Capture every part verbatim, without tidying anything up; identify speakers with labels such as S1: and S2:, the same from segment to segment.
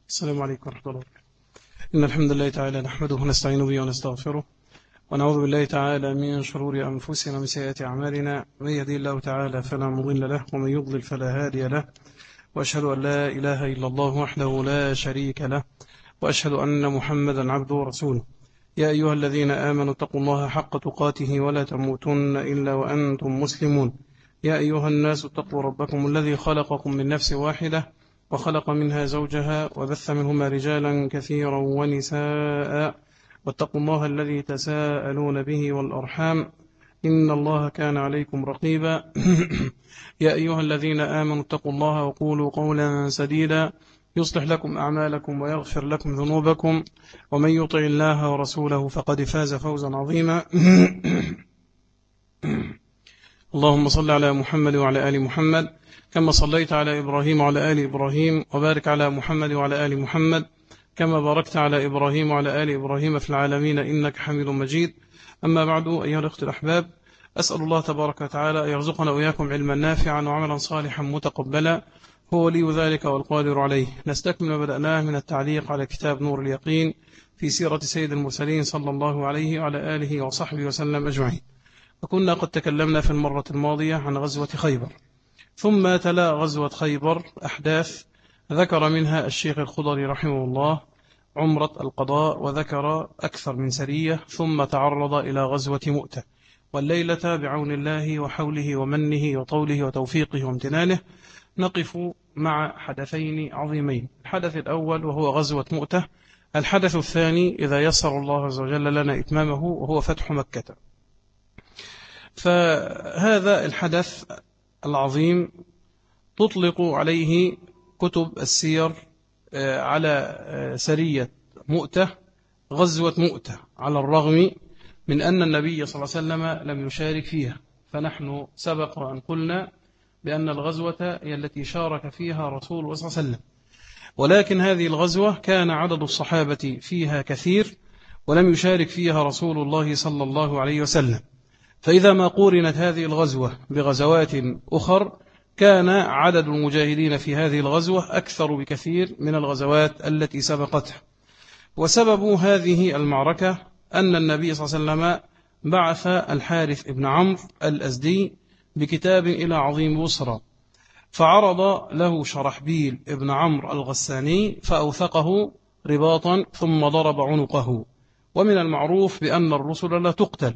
S1: السلام عليكم ورحمة الله وبركاته. إن الحمد لله تعالى نحمده ونستعين به ونستغفره ونعوذ بالله تعالى من شرور أنفسنا ومن سيئات أعمالنا. من يهدي الله تعالى فلا مضل له ومن يضلل فلا هادي له، وأشهد أن لا إله إلا الله وحده لا شريك له، وأشهد أن محمدا عبده ورسوله. يا أيها الذين آمنوا اتقوا الله حق تقاته ولا تموتن إلا وأنتم مسلمون. يا أيها الناس اتقوا ربكم الذي خلقكم من نفس واحدة وخلق منها زوجها وبث منهما رجالا كثيرا ونساء، واتقوا الله الذي تساءلون به والأرحام إن الله كان عليكم رقيبا. يا أيها الذين آمنوا اتقوا الله وقولوا قولا سديدا يصلح لكم أعمالكم ويغفر لكم ذنوبكم، ومن يطع الله ورسوله فقد فاز فوزا عظيما. اللهم صل على محمد وعلى آل محمد كما صليت على إبراهيم وعلى آل إبراهيم، وبارك على محمد وعلى آل محمد كما باركت على إبراهيم وعلى آل إبراهيم في العالمين إنك حميد مجيد. أما بعد، أيها الأخوة الأحباب، أسأل الله تبارك وتعالى أن يرزقنا وإياكم علما نافعا وعملا صالحا متقبلا، هو ولي ذلك والقادر عليه. نستكمل ما بدأناه من التعليق على كتاب نور اليقين في سيرة سيد المرسلين صلى الله عليه وعلى آله وصحبه وسلم أجمعين. وكنا قد تكلمنا في المرة الماضية عن غزوة خيبر، ثم تلا غزوة خيبر أحداث ذكر منها الشيخ الخضري رحمه الله عمرة القضاء، وذكر أكثر من سرية، ثم تعرض إلى غزوة مؤتة. والليلة بعون الله وحوله ومنه وطوله وتوفيقه وامتنانه نقف مع حدثين عظيمين. الحدث الأول وهو غزوة مؤتة، الحدث الثاني إذا يسر الله عز وجل لنا إتمامه وهو فتح مكة. فهذا الحدث العظيم تطلق عليه كتب السير على سرية مؤتة غزوة مؤتة، على الرغم من أن النبي صلى الله عليه وسلم لم يشارك فيها. فنحن سبق وأن قلنا بأن الغزوة هي التي شارك فيها رسول الله صلى الله عليه وسلم، ولكن هذه الغزوة كان عدد الصحابة فيها كثير ولم يشارك فيها رسول الله صلى الله عليه وسلم. فإذا ما قورنت هذه الغزوة بغزوات أخر كان عدد المجاهدين في هذه الغزوة أكثر بكثير من الغزوات التي سبقتها. وسبب هذه المعركة أن النبي صلى الله عليه وسلم بعث الحارث بن عمرو الأزدي بكتاب إلى عظيم بصرى، فعرض له شرحبيل بن عمرو الغساني فأوثقه رباطا ثم ضرب عنقه. ومن المعروف بأن الرسل لا تقتل،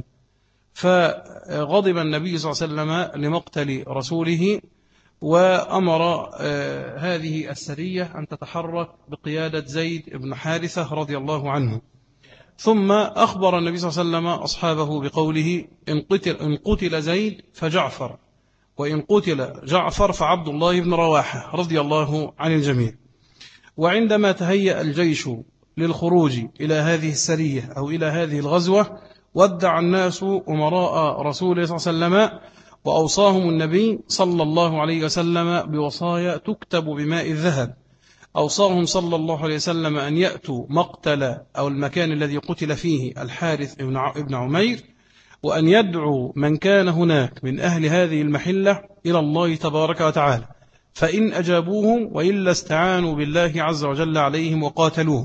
S1: فغضب النبي صلى الله عليه وسلم لمقتل رسوله، وأمر هذه السرية أن تتحرك بقيادة زيد بن حارثة رضي الله عنه. ثم أخبر النبي صلى الله عليه وسلم أصحابه بقوله: إن قتل, إن قتل زيد فجعفر، وإن قتل جعفر فعبد الله بن رواحة رضي الله عن الجميع. وعندما تهيأ الجيش للخروج إلى هذه السرية أو إلى هذه الغزوة، ودع الناس أمراء رسول الله صلى الله عليه وسلم، وأوصاهم النبي صلى الله عليه وسلم بوصايا تكتب بماء الذهب. أوصاهم صلى الله عليه وسلم أن يأتوا مقتل أو المكان الذي قتل فيه الحارث ابن عمير، وأن يدعوا من كان هناك من أهل هذه المحلة إلى الله تبارك وتعالى، فإن أجابوهم وإلا استعانوا بالله عز وجل عليهم وقاتلوهم.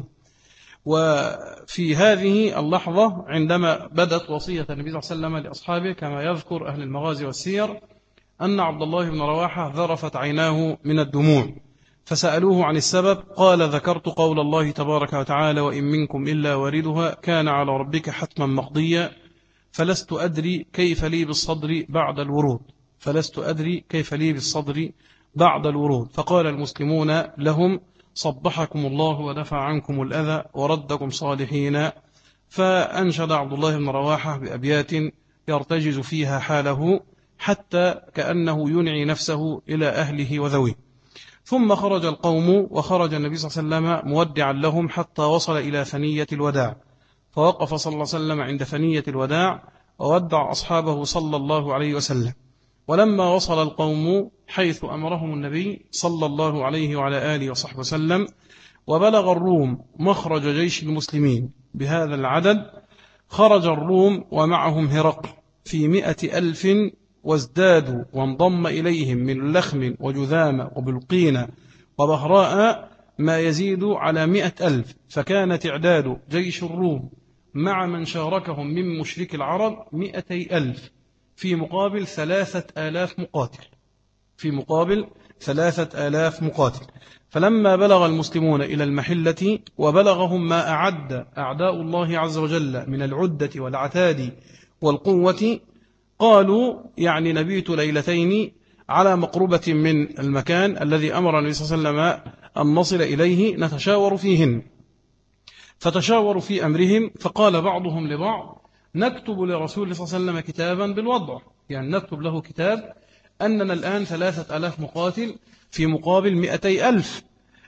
S1: وفي هذه اللحظة عندما بدت وصية النبي صلى الله عليه وسلم لأصحابه، كما يذكر أهل المغازي والسير، أن عبد الله بن رواحة ذرفت عيناه من الدموع، فسألوه عن السبب، قال: ذكرت قول الله تبارك وتعالى: وإن منكم إلا واردها كان على ربك حتما مقضيا، فلست أدري كيف لي بالصدر بعد الورود فلست أدري كيف لي بالصدر بعد الورود فقال المسلمون لهم: صبحكم الله ودفع عنكم الأذى وردكم صالحين. فأنشد عبد الله بن رواحة بأبيات يرتجز فيها حاله حتى كأنه ينعي نفسه إلى أهله وذويه. ثم خرج القوم، وخرج النبي صلى الله عليه وسلم مودعا لهم حتى وصل إلى ثنية الوداع، فوقف صلى الله عليه وسلم عند ثنية الوداع وودع أصحابه صلى الله عليه وسلم. ولما وصل القوم حيث أمرهم النبي صلى الله عليه وعلى آله وصحبه وسلم، وبلغ الروم مخرج جيش المسلمين بهذا العدد، خرج الروم ومعهم هرقل في مئة ألف، وازدادوا وانضم إليهم من لخم وجذام وبلقين وبهراء ما يزيد على مئة ألف، فكان تعداد جيش الروم مع من شاركهم من مشرك العرب مئتي ألف في مقابل ثلاثة آلاف مقاتل في مقابل ثلاثة آلاف مقاتل. فلما بلغ المسلمون إلى المحلة وبلغهم ما أعد أعداء الله عز وجل من العدة والعتاد والقوة، قالوا يعني نبيت ليلتين على مقربة من المكان الذي أمر النبي صلى الله عليه وسلم أن نصل إليه نتشاور فيهن. فتشاوروا في أمرهم، فقال بعضهم لبعض نكتب لرسول الله صلى الله عليه وسلم كتابا بالوضع، يعني نكتب له كتاب أننا الآن ثلاثة ألاف مقاتل في مقابل مئتي ألف،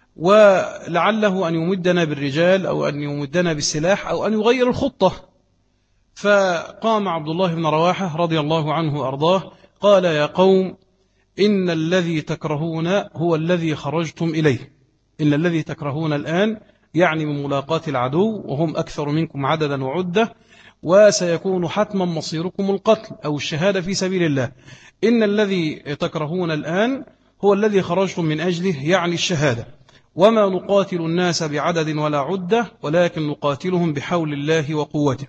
S1: ولعله أن يمدنا بالرجال أو أن يمدنا بالسلاح أو أن يغير الخطة. فقام عبد الله بن رواحة رضي الله عنه وأرضاه قال يا قوم إن الذي تكرهون هو الذي خرجتم إليه، إن الذي تكرهون الآن يعني من ملاقاة العدو وهم أكثر منكم عددا وعدة، وسيكون حتما مصيركم القتل أو الشهادة في سبيل الله. إن الذي تكرهون الآن هو الذي خرجتم من أجله يعني الشهادة، وما نقاتل الناس بعدد ولا عدة ولكن نقاتلهم بحول الله وقوته.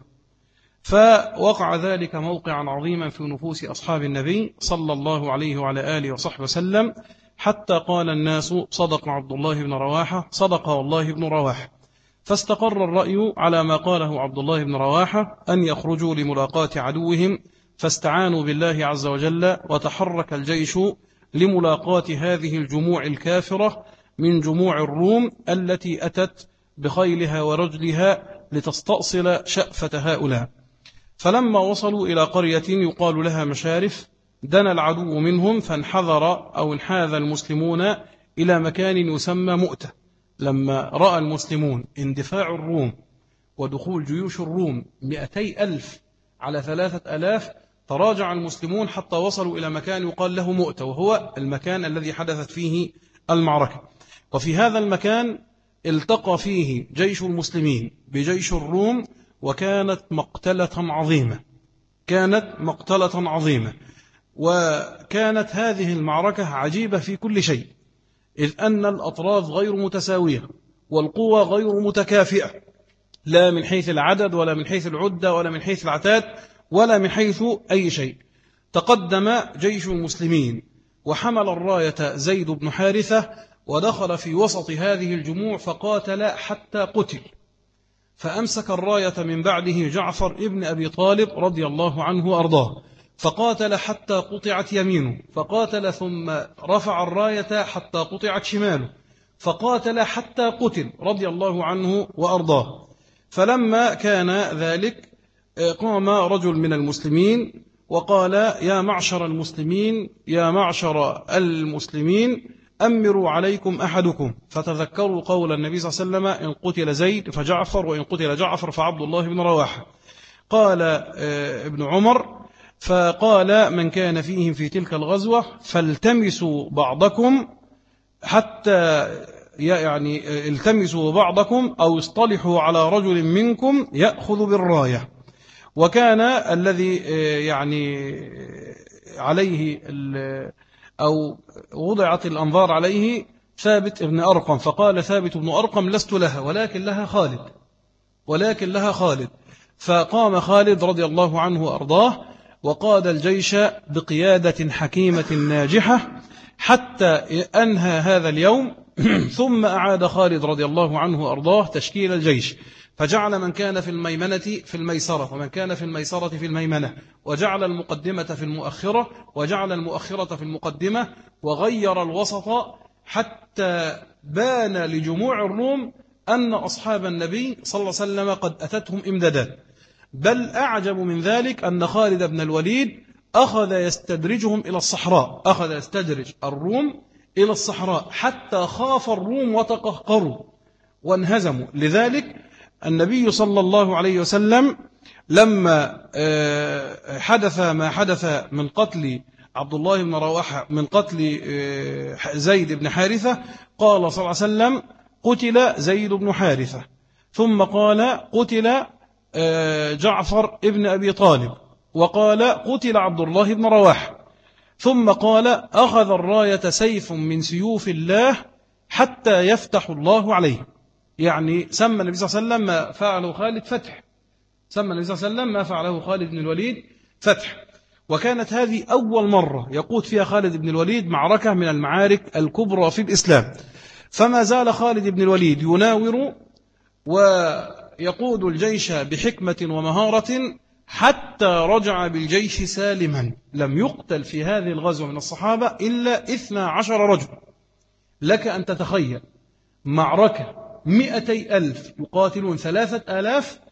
S1: فوقع ذلك موقعا عظيما في نفوس أصحاب النبي صلى الله عليه وعلى آله وصحبه وسلم، حتى قال الناس صدق عبد الله بن رواحة، صدق والله بن رواحة. فاستقر الرأي على ما قاله عبد الله بن رواحة أن يخرجوا لملاقاة عدوهم، فاستعانوا بالله عز وجل، وتحرك الجيش لملاقاة هذه الجموع الكافرة من جموع الروم التي أتت بخيلها ورجلها لتستأصل شأفة هؤلاء. فلما وصلوا إلى قرية يقال لها مشارف، دنا العدو منهم فانحذر أو انحاذ المسلمون إلى مكان يسمى مؤتة. لما رأى المسلمون اندفاع الروم ودخول جيوش الروم مئتي ألف على ثلاثة ألاف، تراجع المسلمون حتى وصلوا إلى مكان يقال له مؤتة، وهو المكان الذي حدثت فيه المعركة. وفي هذا المكان التقى فيه جيش المسلمين بجيش الروم، وكانت مقتلة عظيمة كانت مقتلة عظيمة وكانت هذه المعركة عجيبة في كل شيء، إذ أن الأطراف غير متساوية والقوة غير متكافئة، لا من حيث العدد ولا من حيث العدة ولا من حيث العتاد ولا من حيث أي شيء. تقدم جيش المسلمين وحمل الراية زيد بن حارثة، ودخل في وسط هذه الجموع فقاتل حتى قتل. فأمسك الراية من بعده جعفر ابن أبي طالب رضي الله عنه وأرضاه، فقاتل حتى قطعت يمينه، فقاتل ثم رفع الراية حتى قطعت شماله، فقاتل حتى قتل رضي الله عنه وأرضاه. فلما كان ذلك قام رجل من المسلمين وقال يا معشر المسلمين يا معشر المسلمين أمروا عليكم أحدكم. فتذكروا قول النبي صلى الله عليه وسلم إن قتل زيد فجعفر وإن قتل جعفر فعبد الله بن رواحة. قال ابن عمر فقال من كان فيهم في تلك الغزوة فالتمسوا بعضكم حتى يعني التمسوا بعضكم أو اصطلحوا على رجل منكم يأخذ بالراية. وكان الذي يعني عليه أو وضعت الأنظار عليه ثابت ابن أرقم، فقال ثابت ابن أرقم لست لها ولكن لها خالد ولكن لها خالد فقام خالد رضي الله عنه وأرضاه وقاد الجيش بقيادة حكيمة ناجحة حتى أنهى هذا اليوم. ثم أعاد خالد رضي الله عنه وأرضاه تشكيل الجيش، فجعل من كان في الميمنة في الميسرة ومن كان في الميسرة في الميمنة، وجعل المقدمة في المؤخرة وجعل المؤخرة في المقدمة، وغير الوسط حتى بان لجموع الروم أن أصحاب النبي صلى الله عليه وسلم قد أتتهم إمدادات. بل أعجب من ذلك أن خالد بن الوليد أخذ يستدرجهم إلى الصحراء، أخذ يستدرج الروم إلى الصحراء حتى خاف الروم وتقهقروا وانهزموا. لذلك النبي صلى الله عليه وسلم لما حدث ما حدث من قتل عبد الله بن رواحة من قتل زيد بن حارثة قال صلى الله عليه وسلم قتل زيد بن حارثة، ثم قال قتل جعفر ابن أبي طالب، وقال قتل عبد الله بن رواحة، ثم قال أخذ الراية سيف من سيوف الله حتى يفتح الله عليه. يعني سمى النبي صلى الله عليه وسلم ما فعله خالد فتح، سمى النبي صلى الله عليه وسلم ما فعله خالد بن الوليد فتح. وكانت هذه أول مرة يقود فيها خالد بن الوليد معركة من المعارك الكبرى في الإسلام. فما زال خالد بن الوليد يناور ويقود الجيش بحكمة ومهارة حتى رجع بالجيش سالما. لم يقتل في هذه الغزوة من الصحابة إلا اثنا عشر رجل. لك أن تتخيل معركة مئتي ألف يقاتلون ثلاثة آلاف،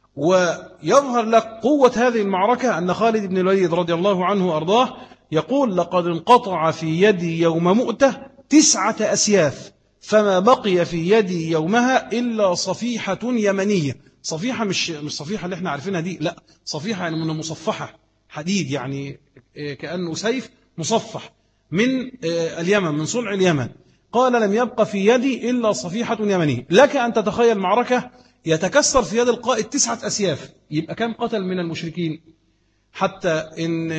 S1: ويظهر لك قوة هذه المعركة أن خالد بن الوليد رضي الله عنه وأرضاه يقول: لقد انقطع في يدي يوم مؤتة تسعة أسياف، فما بقي في يدي يومها إلا صفيحة يمنية. صفيحة مش مش صفيحة اللي احنا عارفينها دي، لا، صفيحة يعني من مصفحة حديد، يعني كأنه سيف مصفح من اليمن، من صنع اليمن. قال: لم يبقى في يدي إلا صفيحة يمنية. لك أن تتخيل معركة يتكسر في يد القائد تسعة أسياف، يبقى كم قتل من المشركين؟ حتى إن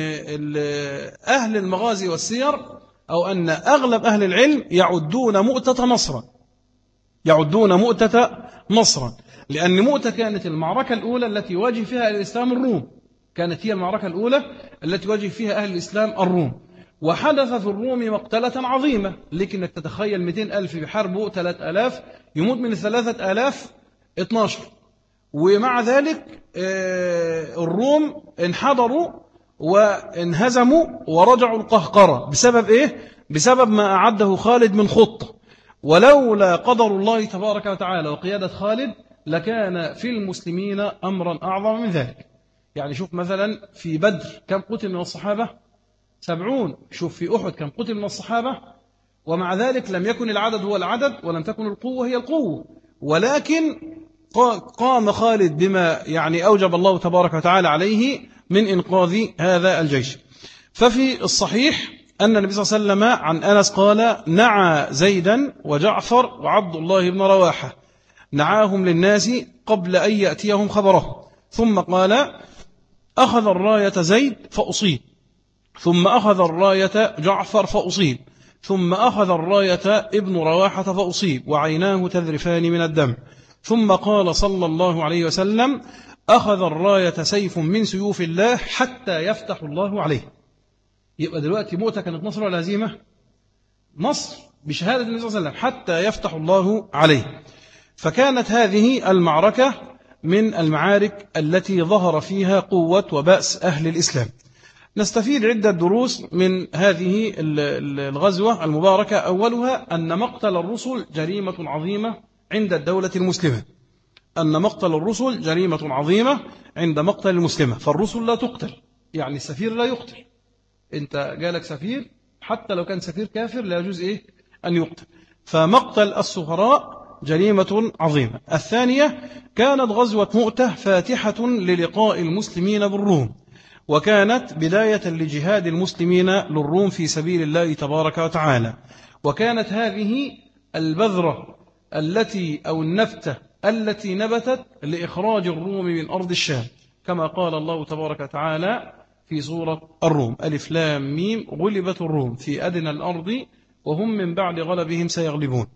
S1: أهل المغازي والسير أو أن أغلب أهل العلم يعدون مؤتة نصرا، يعدون مؤتة نصرا، لأن مؤتة كانت المعركة الأولى التي واجه فيها أهل الإسلام الروم، كانت هي المعركة الأولى التي واجه فيها أهل الإسلام الروم. وحدث في الروم مقتلة عظيمة، لكنك تتخيل مئتين ألف بحربه ثلاثة آلاف، يموت من الثلاثة آلاف اثناشر. ومع ذلك الروم انحدروا وانهزموا ورجعوا القهقرة. بسبب إيه؟ بسبب ما أعده خالد من خطة. ولولا قدر الله تبارك وتعالى وقيادة خالد لكان في المسلمين أمرا أعظم من ذلك. يعني شوف مثلا في بدر كم قتل من الصحابة؟ سبعون. شوف في أحد كم قتل من الصحابة؟ ومع ذلك لم يكن العدد هو العدد ولم تكن القوة هي القوة، ولكن قام خالد بما يعني أوجب الله تبارك وتعالى عليه من إنقاذ هذا الجيش. ففي الصحيح أن النبي صلى الله عليه وسلم عن أنس قال: نعى زيدا وجعفر وعبد الله بن رواحة، نعاهم للناس قبل أن يأتيهم خبره، ثم قال: أخذ الراية زيد فأصيب، ثم أخذ الراية جعفر فأصيب، ثم أخذ الراية ابن رواحة فأصيب وعيناه تذرفان من الدم، ثم قال صلى الله عليه وسلم: أخذ الراية سيف من سيوف الله حتى يفتح الله عليه. يبقى دلوقتي مؤتة كانت نصر ولا هزيمة؟ نصر بشهادة النبي صلى الله عليه وسلم حتى يفتح الله عليه. فكانت هذه المعركة من المعارك التي ظهر فيها قوة وبأس أهل الإسلام. نستفيد عدة دروس من هذه الغزوة المباركة. أولها أن مقتل الرسل جريمة عظيمة عند الدولة المسلمة، أن مقتل الرسل جريمة عظيمة عند مقتل المسلمة. فالرسل لا تقتل، يعني السفير لا يقتل. أنت جالك سفير حتى لو كان سفير كافر لا يجوز إيه أن يقتل. فمقتل السفراء جريمة عظيمة. الثانية كانت غزوة مؤتة فاتحة للقاء المسلمين بالروم، وكانت بداية لجهاد المسلمين للروم في سبيل الله تبارك وتعالى. وكانت هذه البذرة التي أو النبتة التي نبتت لإخراج الروم من أرض الشام، كما قال الله تبارك وتعالى في سورة الروم: ألف لام ميم غلبت الروم في أدنى الأرض وهم من بعد غلبهم سيغلبون.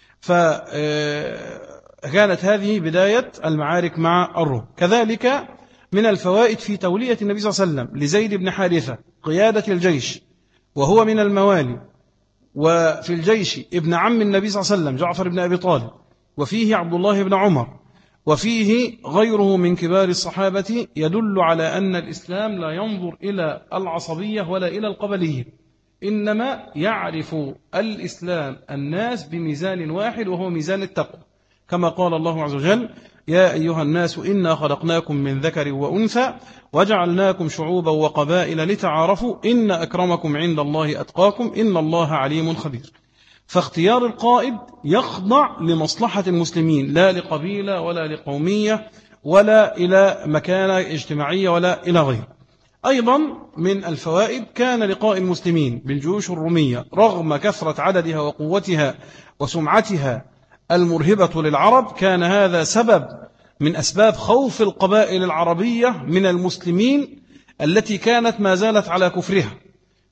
S1: فكانت هذه بداية المعارك مع الروم. كذلك من الفوائد في تولية النبي صلى الله عليه وسلم لزيد بن حارثة قيادة الجيش وهو من الموالي، وفي الجيش ابن عم النبي صلى الله عليه وسلم جعفر بن أبي طالب، وفيه عبد الله بن عمر، وفيه غيره من كبار الصحابة، يدل على أن الإسلام لا ينظر إلى العصبية ولا إلى القبلية، إنما يعرف الإسلام الناس بميزان واحد وهو ميزان التقوى، كما قال الله عز وجل: يا أيها الناس إنا خلقناكم من ذكر وأنثى وجعلناكم شعوبا وقبائل لتعارفوا إن أكرمكم عند الله أتقاكم إن الله عليم خبير. فاختيار القائد يخضع لمصلحة المسلمين، لا لقبيلة ولا لقومية ولا إلى مكانة اجتماعية ولا إلى غيره. أيضا من الفوائد كان لقاء المسلمين بالجيوش الرومية رغم كثرة عددها وقوتها وسمعتها المرهبة للعرب، كان هذا سبب من أسباب خوف القبائل العربية من المسلمين التي كانت ما زالت على كفرها.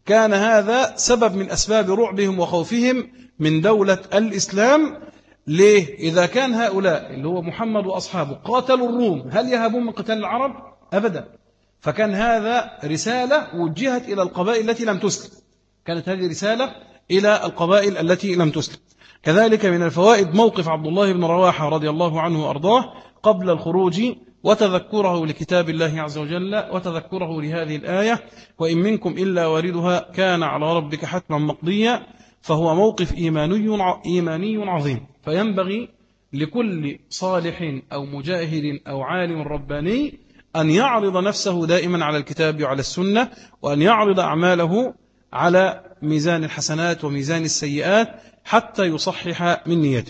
S1: كان هذا سبب من أسباب رعبهم وخوفهم من دولة الإسلام. ليه؟ إذا كان هؤلاء اللي هو محمد وأصحابه قاتلوا الروم، هل يهابون من قتال العرب؟ أبدا. فكان هذا رسالة وجهت إلى القبائل التي لم تسلم، كانت هذه رسالة إلى القبائل التي لم تسلم. كذلك من الفوائد موقف عبد الله بن رواحة رضي الله عنه وأرضاه قبل الخروج، وتذكره لكتاب الله عز وجل، وتذكره لهذه الآية: وإن منكم إلا واردها كان على ربك حتما مقضيا. فهو موقف إيماني إيماني عظيم، فينبغي لكل صالح أو مجاهد أو عالم رباني أن يعرض نفسه دائما على الكتاب وعلى السنة، وأن يعرض أعماله على ميزان الحسنات وميزان السيئات حتى يصحح من نيته.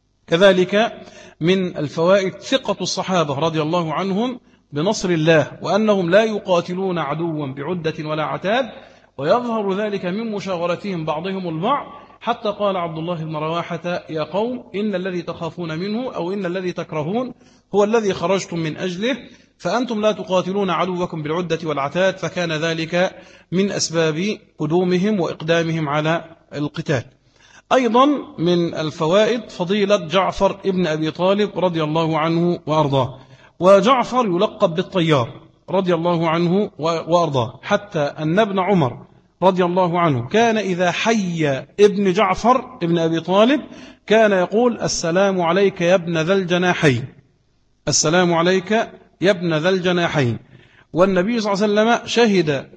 S1: كذلك من الفوائد ثقة الصحابة رضي الله عنهم بنصر الله، وأنهم لا يقاتلون عدوا بعدة ولا عتاد، ويظهر ذلك من مشاورتهم بعضهم البعض، حتى قال عبد الله بن رواحة: يا قوم إن الذي تخافون منه أو إن الذي تكرهون هو الذي خرجتم من أجله، فأنتم لا تقاتلون عدوكم بالعدة والعتاد. فكان ذلك من أسباب قدومهم وإقدامهم على القتال. أيضا من الفوائد فضيلة جعفر ابن أبي طالب رضي الله عنه وأرضاه. وجعفر يلقب بالطيار رضي الله عنه وأرضاه، حتى أن ابن عمر رضي الله عنه كان إذا حي ابن جعفر ابن أبي طالب كان يقول: السلام عليك يا ابن ذا الجناحين، السلام عليك يا ابن ذا الجناحين. والنبي صلى الله عليه وسلم شهد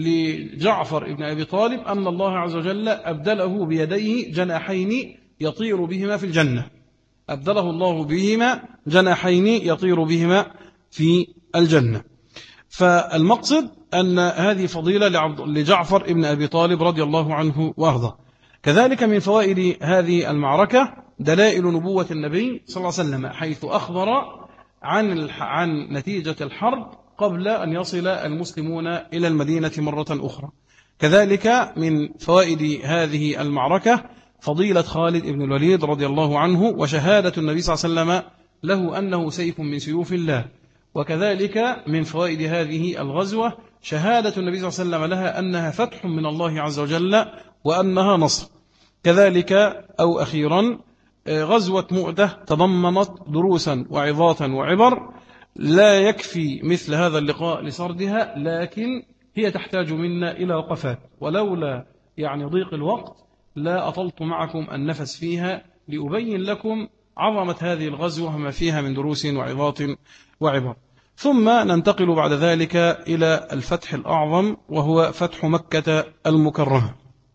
S1: لجعفر ابن أبي طالب أن الله عز وجل أبدله بيديه جناحين يطير بهما في الجنة، أبدله الله بهما جناحين يطير بهما في الجنة. فالمقصد أن هذه فضيلة لجعفر ابن أبي طالب رضي الله عنه وأرضاه. كذلك من فوائد هذه المعركة دلائل نبوة النبي صلى الله عليه وسلم، حيث أخبر عن عن نتيجة الحرب قبل أن يصل المسلمون إلى المدينة مرة أخرى. كذلك من فوائد هذه المعركة فضيلة خالد بن الوليد رضي الله عنه، وشهادة النبي صلى الله عليه وسلم له أنه سيف من سيوف الله. وكذلك من فوائد هذه الغزوة شهادة النبي صلى الله عليه وسلم لها أنها فتح من الله عز وجل وأنها نصر. كذلك أو أخيرا غزوة مؤتة تضمنت دروسا وعظاتا وعبر لا يكفي مثل هذا اللقاء لسردها، لكن هي تحتاج منا إلى وقفات، ولولا يعني ضيق الوقت لا أطلت معكم النفس فيها لأبين لكم عظمة هذه الغزوة وما فيها من دروس وعظات وعبر. ثم ننتقل بعد ذلك إلى الفتح الأعظم، وهو فتح مكة المكرمة.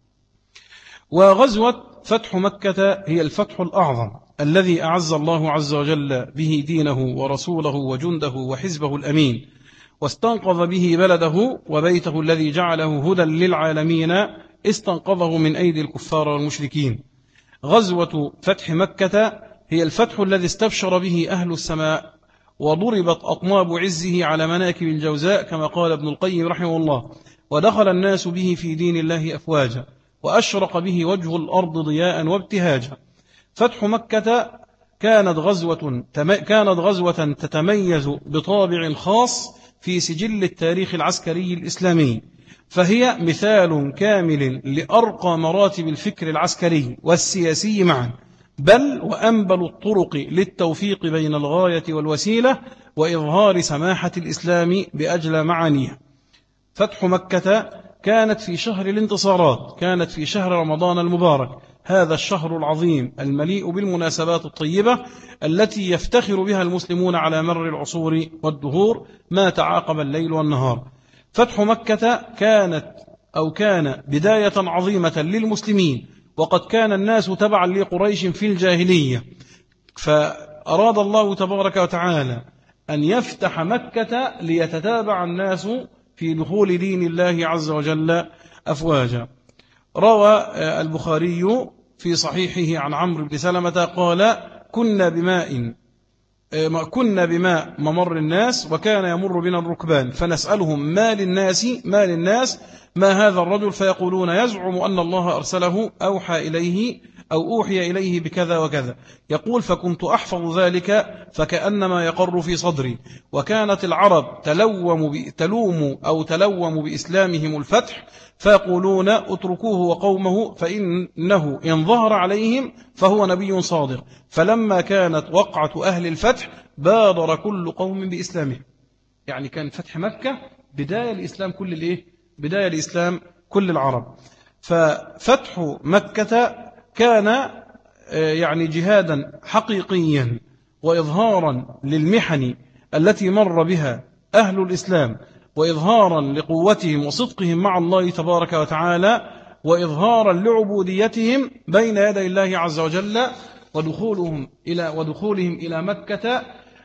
S1: وغزوة فتح مكة هي الفتح الأعظم الذي أعز الله عز وجل به دينه ورسوله وجنده وحزبه الأمين، واستنقذ به بلده وبيته الذي جعله هدى للعالمين، استنقذه من أيدي الكفار والمشركين. غزوة فتح مكة هي الفتح الذي استبشر به أهل السماء، وضربت أطناب عزه على مناكب الجوزاء كما قال ابن القيم رحمه الله: ودخل الناس به في دين الله أفواجا، وأشرق به وجه الأرض ضياء وابتهاجا. فتح مكة كانت غزوة كانت غزوة تتميز بطابع خاص في سجل التاريخ العسكري الإسلامي، فهي مثال كامل لأرقى مراتب الفكر العسكري والسياسي معا، بل وأنبل الطرق للتوفيق بين الغاية والوسيلة وإظهار سماحة الإسلام بأجل معانيه. فتح مكة كانت في شهر الانتصارات، كانت في شهر رمضان المبارك، هذا الشهر العظيم المليء بالمناسبات الطيبة التي يفتخر بها المسلمون على مر العصور والدهور ما تعاقب الليل والنهار. فتح مكة كانت أو كان بداية عظيمة للمسلمين، وقد كان الناس تبعا لقريش في الجاهلية، فأراد الله تبارك وتعالى أن يفتح مكة ليتتابع الناس في دخول دين الله عز وجل أفواجا. روى البخاري في صحيحه عن عمرو بن سلمة قال: كنا بماء كنا بماء ممر الناس، وكان يمر بنا الركبان، فنسألهم ما للناس ما للناس ما هذا الرجل، فيقولون: يزعم أن الله أرسله، أوحى إليه أو أوحي إليه بكذا وكذا. يقول فكنت أحفظ ذلك فكأنما يقر في صدري. وكانت العرب تلوم تلوم أو تلوم بإسلامهم الفتح فيقولون اتركوه وقومه فإنه إن ظهر عليهم فهو نبي صادق. فلما كانت وقعة أهل الفتح بادر كل قوم بإسلامهم. يعني كان فتح مكة بداية الإسلام كل الإيه؟ بداية الإسلام كل العرب. ففتح مكة كان يعني جهادا حقيقيا وإظهارا للمحن التي مر بها أهل الإسلام، وإظهارا لقوتهم وصدقهم مع الله تبارك وتعالى، وإظهارا لعبوديتهم بين يدي الله عز وجل، ودخولهم إلى ودخولهم إلى مكة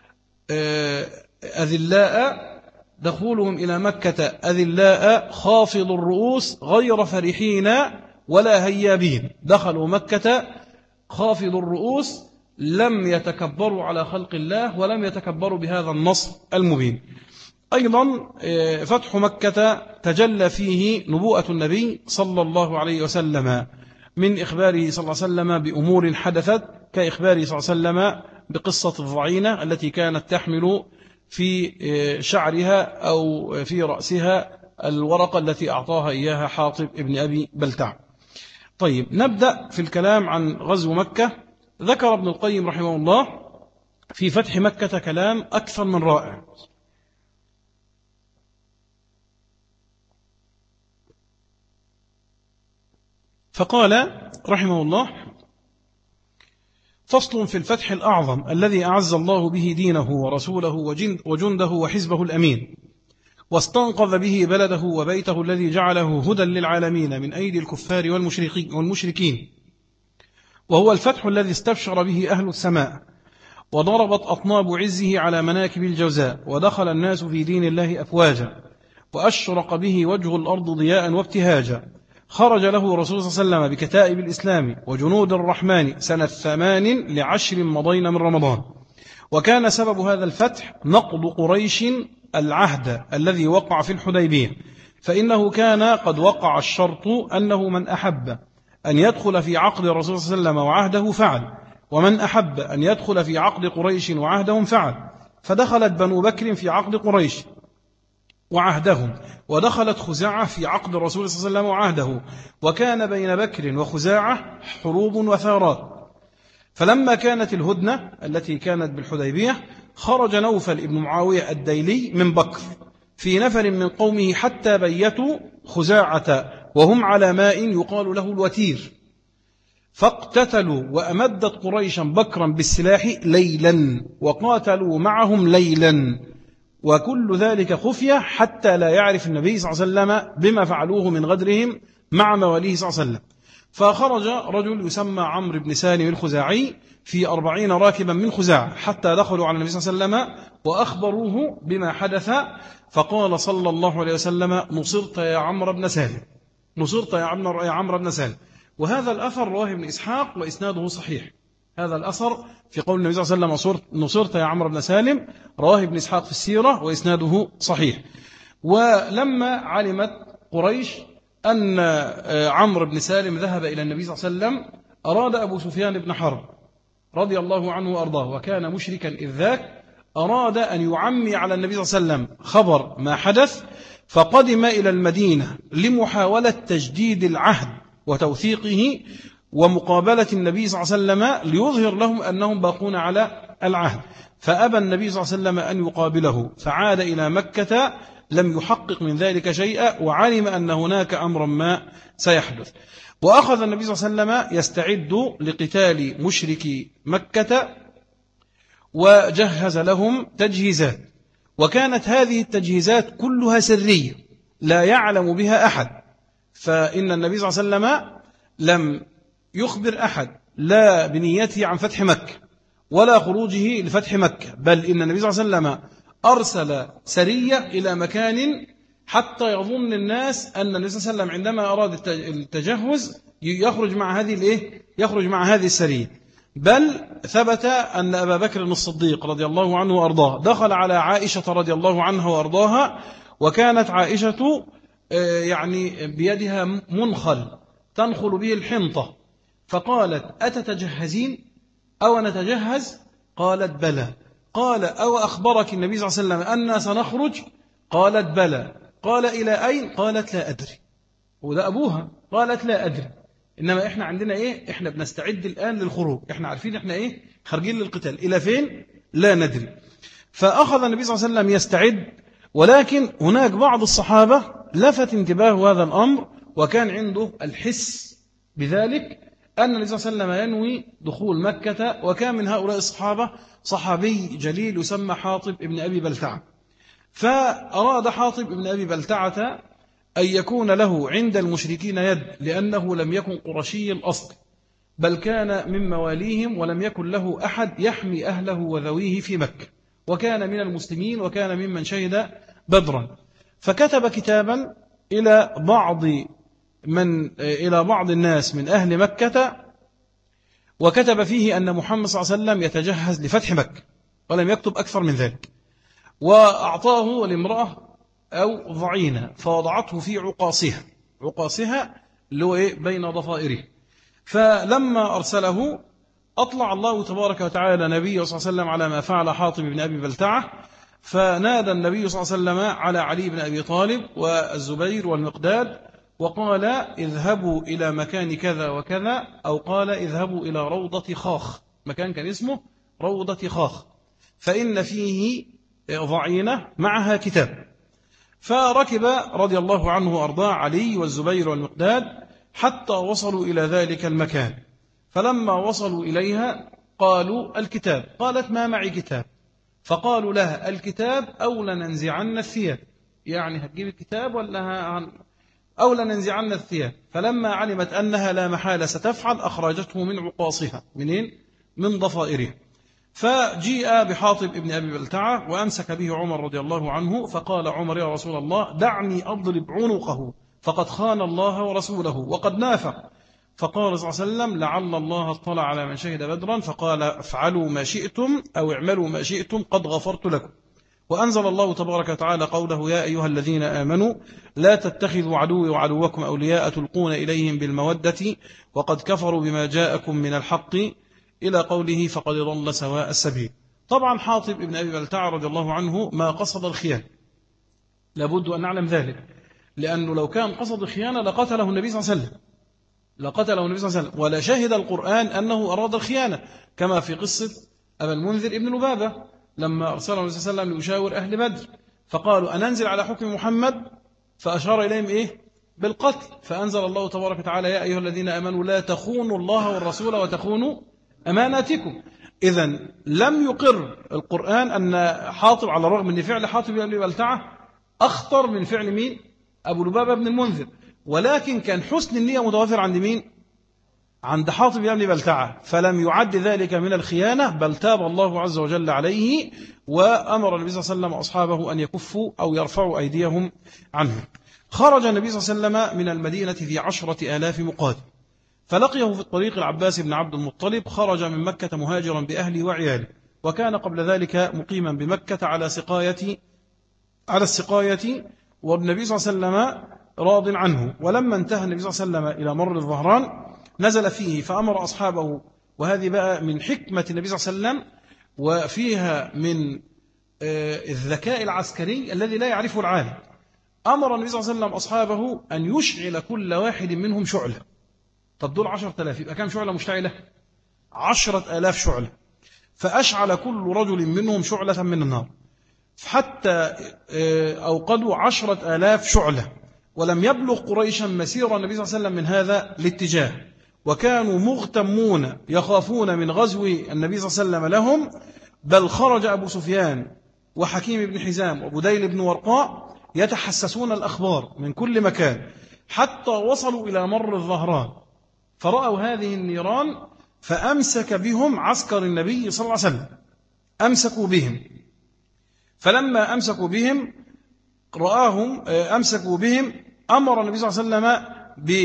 S1: أذلاء دخولهم إلى مكة أذلاء خافض الرؤوس غير فرحين ولا هيابين. دخلوا مكة خافض الرؤوس، لم يتكبروا على خلق الله ولم يتكبروا بهذا النصر المبين. أيضا فتح مكة تجلى فيه نبوءة النبي صلى الله عليه وسلم من إخباره صلى الله عليه وسلم بأمور حدثت، كإخباره صلى الله عليه وسلم بقصة الضعينة التي كانت تحمل في شعرها أو في رأسها الورقة التي أعطاها إياها حاطب ابن أبي بلتع. طيب نبدأ في الكلام عن غزو مكة. ذكر ابن القيم رحمه الله في فتح مكة كلام أكثر من رائع. فقال رحمه الله: فصل في الفتح الأعظم الذي أعز الله به دينه ورسوله وجنده وحزبه الأمين، واستنقذ به بلده وبيته الذي جعله هدى للعالمين من أيدي الكفار والمشركين، وهو الفتح الذي استبشر به أهل السماء، وضربت أطناب عزه على مناكب الجوزاء، ودخل الناس في دين الله أفواجا، وأشرق به وجه الأرض ضياء وابتهاجا. خرج له رسول صلى الله عليه وسلم بكتائب الإسلام وجنود الرحمن سنة ثمان لعشر مضين من رمضان. وكان سبب هذا الفتح نقض قريش العهد الذي وقع في الحديبية، فإنه كان قد وقع الشرط أنه من أحب أن يدخل في عقد الرسول صلى الله عليه وسلم وعهده فعل، ومن أحب أن يدخل في عقد قريش وعهدهم فعل. فدخلت بنو بكر في عقد قريش وعهدهم، ودخلت خزاعة في عقد الرسول صلى الله عليه وسلم وعهده، وكان بين بكر وخزاعة حروب وثارات. فلما كانت الهدنة التي كانت بالحديبية، خرج نوفل ابن معاوية الديلي من بكر في نفر من قومه حتى بيتوا خزاعة وهم على ماء يقال له الوتير، فاقتتلوا وأمدت قريشا بكرا بالسلاح ليلا، وقاتلوا معهم ليلا، وكل ذلك خفية حتى لا يعرف النبي صلى الله عليه وسلم بما فعلوه من غدرهم مع مواليه صلى الله عليه وسلم. فخرج رجل يسمى عمرو بن سالم الخزاعي في أربعين راكبا من خزاعة حتى دخلوا على النبي صلى الله عليه وسلم وأخبروه بما حدث، فقال صلى الله عليه وسلم: نصرت يا عمرو بن سالم، نصرت يا عمرو بن سالم. وهذا الأثر رواه ابن إسحاق وإسناده صحيح. هذا الأثر في قول النبي صلى الله عليه وسلم: نصرت يا عمرو بن سالم، رواه ابن إسحاق في السيرة وإسناده صحيح. ولما علمت قريش أن عمرو بن سالم ذهب إلى النبي صلى الله عليه وسلم، أراد أبو سفيان بن حرب رضي الله عنه وأرضاه، وكان مشركا إذ ذاك، أراد أن يعمي على النبي صلى الله عليه وسلم خبر ما حدث، فقدم إلى المدينة لمحاولة تجديد العهد وتوثيقه ومقابلة النبي صلى الله عليه وسلم ليظهر لهم أنهم باقون على العهد. فأبى النبي صلى الله عليه وسلم أن يقابله، فعاد إلى مكة لم يحقق من ذلك شيئا، وعلم أن هناك أمرا ما سيحدث. وأخذ النبي صلى الله عليه وسلم يستعد لقتال مشركي مكة، وجهز لهم تجهيزات، وكانت هذه التجهيزات كلها سرية لا يعلم بها أحد. فإن النبي صلى الله عليه وسلم لم يخبر أحد لا بنيته عن فتح مكة ولا خروجه لفتح مكة، بل إن النبي صلى الله عليه وسلم أرسل سرية إلى مكان حتى يظن الناس أن النبي صلى الله عليه وسلم عندما أراد التجهز يخرج مع هذه الإيه؟ يخرج مع هذه السرية. بل ثبت أن أبا بكر الصديق رضي الله عنه وأرضاه دخل على عائشة رضي الله عنها وأرضاها، وكانت عائشة يعني بيدها منخل تنخل به الحنطة، فقالت أتتجهزين أو نتجهز؟ قالت بلى. قال أو أخبرك النبي صلى الله عليه وسلم أننا سنخرج؟ قالت بلى. قال إلى أين؟ قالت لا أدري. وده أبوها. قالت لا أدري، إنما إحنا عندنا إيه؟ إحنا بنستعد الآن للخروج، إحنا عارفين إحنا إيه؟ خارجين للقتال. إلى فين؟ لا ندري. فأخذ النبي صلى الله عليه وسلم يستعد، ولكن هناك بعض الصحابة لفت انتباه هذا الأمر، وكان عنده الحس بذلك أن النبي صلى الله عليه وسلم ينوي دخول مكة. وكان من هؤلاء الصحابة صحابي جليل يسمى حاطب ابن أبي بلتعة. فأراد حاطب ابن أبي بلتعة أن يكون له عند المشركين يد، لأنه لم يكن قرشي الأصل، بل كان من مواليهم، ولم يكن له أحد يحمي أهله وذويه في مكة، وكان من المسلمين، وكان ممن شهد بدرا. فكتب كتابا إلى بعض من إلى بعض الناس من أهل مكة، وكتب فيه أن محمد صلى الله عليه وسلم يتجهز لفتح مكة، ولم يكتب أكثر من ذلك. وأعطاه لامرأة أو ضعينة فوضعته في عقاصها، عقاصها اللي هو إيه؟ بين ضفائره. فلما أرسله أطلع الله تبارك وتعالى نبيه صلى الله عليه وسلم على ما فعل حاطب بن أبي بلتعة، فنادى النبي صلى الله عليه وسلم على علي بن أبي طالب والزبير والمقداد، وقال اذهبوا إلى مكان كذا وكذا، أو قال اذهبوا إلى روضة خاخ، مكان كان اسمه روضة خاخ، فإن فيه ضعينة معها كتاب. فركب رضي الله عنه وأرضاه علي والزبير والمقداد حتى وصلوا إلى ذلك المكان. فلما وصلوا إليها قالوا الكتاب. قالت ما معي كتاب. فقالوا لها الكتاب أو لننزعن الثياب، يعني هتجيب الكتاب ولا أو لننزعن الثياب. فلما علمت أنها لا محالة ستفعل أخرجته من عقاصها. منين؟ من ضفائره. فجيء بحاطب ابن أبي بلتعة وأمسك به عمر رضي الله عنه، فقال عمر يا رسول الله دعني أضرب عنقه فقد خان الله ورسوله وقد نافق. فقال صلى الله عليه وسلم لعل الله اطلع على من شهد بدرا فقال افعلوا ما شئتم أو اعملوا ما شئتم قد غفرت لكم. وأنزل الله تبارك وتعالى قوله يا أيها الذين آمنوا لا تتخذوا عدوي وعدوكم أولياء تلقون إليهم بالمودة وقد كفروا بما جاءكم من الحق إلى قوله فقد ضل سواء السبيل. طبعا حاطب ابن أبي بلتعة رضي الله عنه ما قصد الخيانة، لابد أن نعلم ذلك، لأنه لو كان قصد الخيانة لقتله النبي صلى الله عليه وسلم، لقتله النبي صلى الله عليه وسلم، ولا شهد القرآن أنه أراد الخيانة، كما في قصة أبا المنذر ابن لبابة لما أرسله النبي صلى الله عليه وسلم ليشاور أهل بدر، فقالوا أننزل على حكم محمد، فأشار إليهم إيه؟ بالقتل. فأنزل الله تبارك وتعالى يا أيها الذين آمنوا لا تخونوا الله والرسول وتخونوا أماناتكم. إذن لم يقر القرآن أن حاطب، على الرغم من فعل حاطب بن أبي بلتعة أخطر من فعل مين؟ أبو لبابة بن المنذر، ولكن كان حسن النية متوافر عند مين؟ عند حاطب بن أبي بلتعة، فلم يعد ذلك من الخيانة، بل تاب الله عز وجل عليه، وأمر النبي صلى الله عليه وسلم أصحابه أن يكفوا أو يرفعوا أيديهم عنه. خرج النبي صلى الله عليه وسلم من المدينة في عشرة آلاف مقاتل، فلقيه في الطريق العباس بن عبد المطلب، خرج من مكة مهاجرا بأهله وعياله، وكان قبل ذلك مقيما بمكة على سقاية على السقاية، والنبي صلى الله عليه وسلم راض عنه. ولما انتهى النبي صلى الله عليه وسلم إلى مر الظهران نزل فيه فأمر أصحابه، وهذه بقى من حكمة النبي صلى الله عليه وسلم، وفيها من الذكاء العسكري الذي لا يعرفه العالم. أمر النبي صلى الله عليه وسلم أصحابه أن يشعل كل واحد منهم شعلة. طب دول عشرة آلاف، يبقى كم شعلة مشتعلة؟ عشرة آلاف شعلة. فأشعل كل رجل منهم شعلة من النار، حتى أوقدوا عشرة آلاف شعلة، ولم يبلغ قريشا مسير النبي صلى الله عليه وسلم من هذا الاتجاه، وكانوا مغتمون يخافون من غزو النبي صلى الله عليه وسلم لهم. بل خرج أبو سفيان وحكيم بن حزام وبديل بن ورقاء يتحسسون الأخبار من كل مكان، حتى وصلوا إلى مر الظهران، فرأوا هذه النيران، فأمسك بهم عسكر النبي صلى الله عليه وسلم، أمسكوا بهم. فلما أمسكوا بهم رآهم أمسكوا بهم، أمر النبي صلى الله عليه وسلم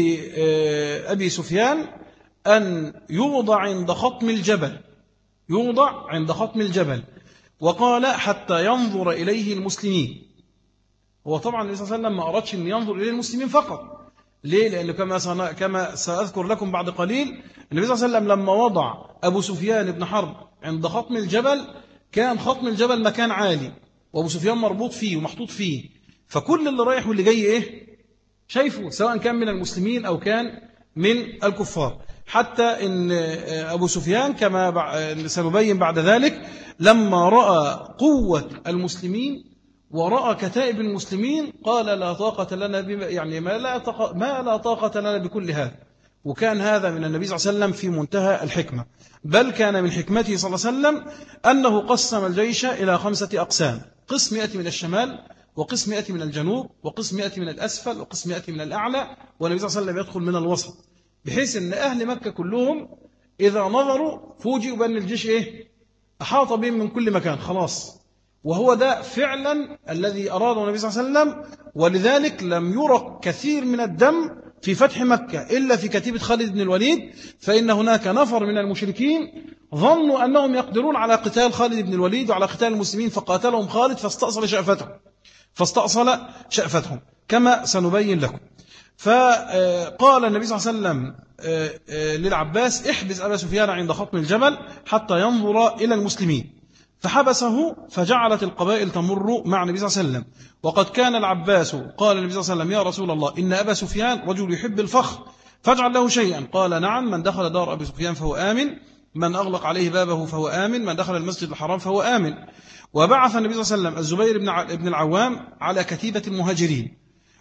S1: بأبي سفيان أن يوضع عند خطم الجبل، يوضع عند خطم الجبل، وقال حتى ينظر إليه المسلمين. هو طبعا النبي صلى الله عليه وسلم ما أردش أن ينظر إليه المسلمين فقط، ليه؟ لأنه كما كما سأذكر لكم بعد قليل، النبي صلى الله عليه وسلم لما وضع أبو سفيان بن حرب عند خطم الجبل، كان خطم الجبل مكان عالي وأبو سفيان مربوط فيه ومحطوط فيه، فكل اللي رايح واللي جاي إيه شايفه، سواء كان من المسلمين أو كان من الكفار. حتى إن أبو سفيان كما سنبين بعد ذلك لما رأى قوة المسلمين ورأى كتائب المسلمين قال لا طاقة لنا بما يعني ما لا طاقة ما لا طاقة لنا بكل هذا. وكان هذا من النبي صلى الله عليه وسلم في منتهى الحكمة، بل كان من حكمته صلى الله عليه وسلم أنه قسم الجيش إلى خمسة أقسام، قسم يأتي من الشمال، وقسم يأتي من الجنوب، وقسم يأتي من الأسفل، وقسم يأتي من الأعلى، والنبي صلى الله عليه وسلم يدخل من الوسط، بحيث أن أهل مكة كلهم إذا نظروا فوجئوا بأن الجيش إيه أحاط بهم من كل مكان خلاص. وهو ده فعلا الذي أراده النبي صلى الله عليه وسلم، ولذلك لم يرى كثير من الدم في فتح مكة إلا في كتيبة خالد بن الوليد، فإن هناك نفر من المشركين ظنوا أنهم يقدرون على قتال خالد بن الوليد وعلى قتال المسلمين، فقاتلهم خالد فاستأصل شأفتهم فاستأصل شأفتهم كما سنبين لكم. فقال النبي صلى الله عليه وسلم للعباس احبس أبا سفيان عند خطم الجبل حتى ينظر إلى المسلمين، فحبسه، فجعلت القبائل تمر مع النبي صلى الله عليه وسلم. وقد كان العباس قال النبي صلى الله عليه وسلم يا رسول الله إن أبا سفيان رجل يحب الفخر فاجعل له شيئا. قال نعم، من دخل دار أبي سفيان فهو آمن، من أغلق عليه بابه فهو آمن، من دخل المسجد الحرام فهو آمن. وبعث النبي صلى الله عليه وسلم الزبير بن العوام على كتيبة المهاجرين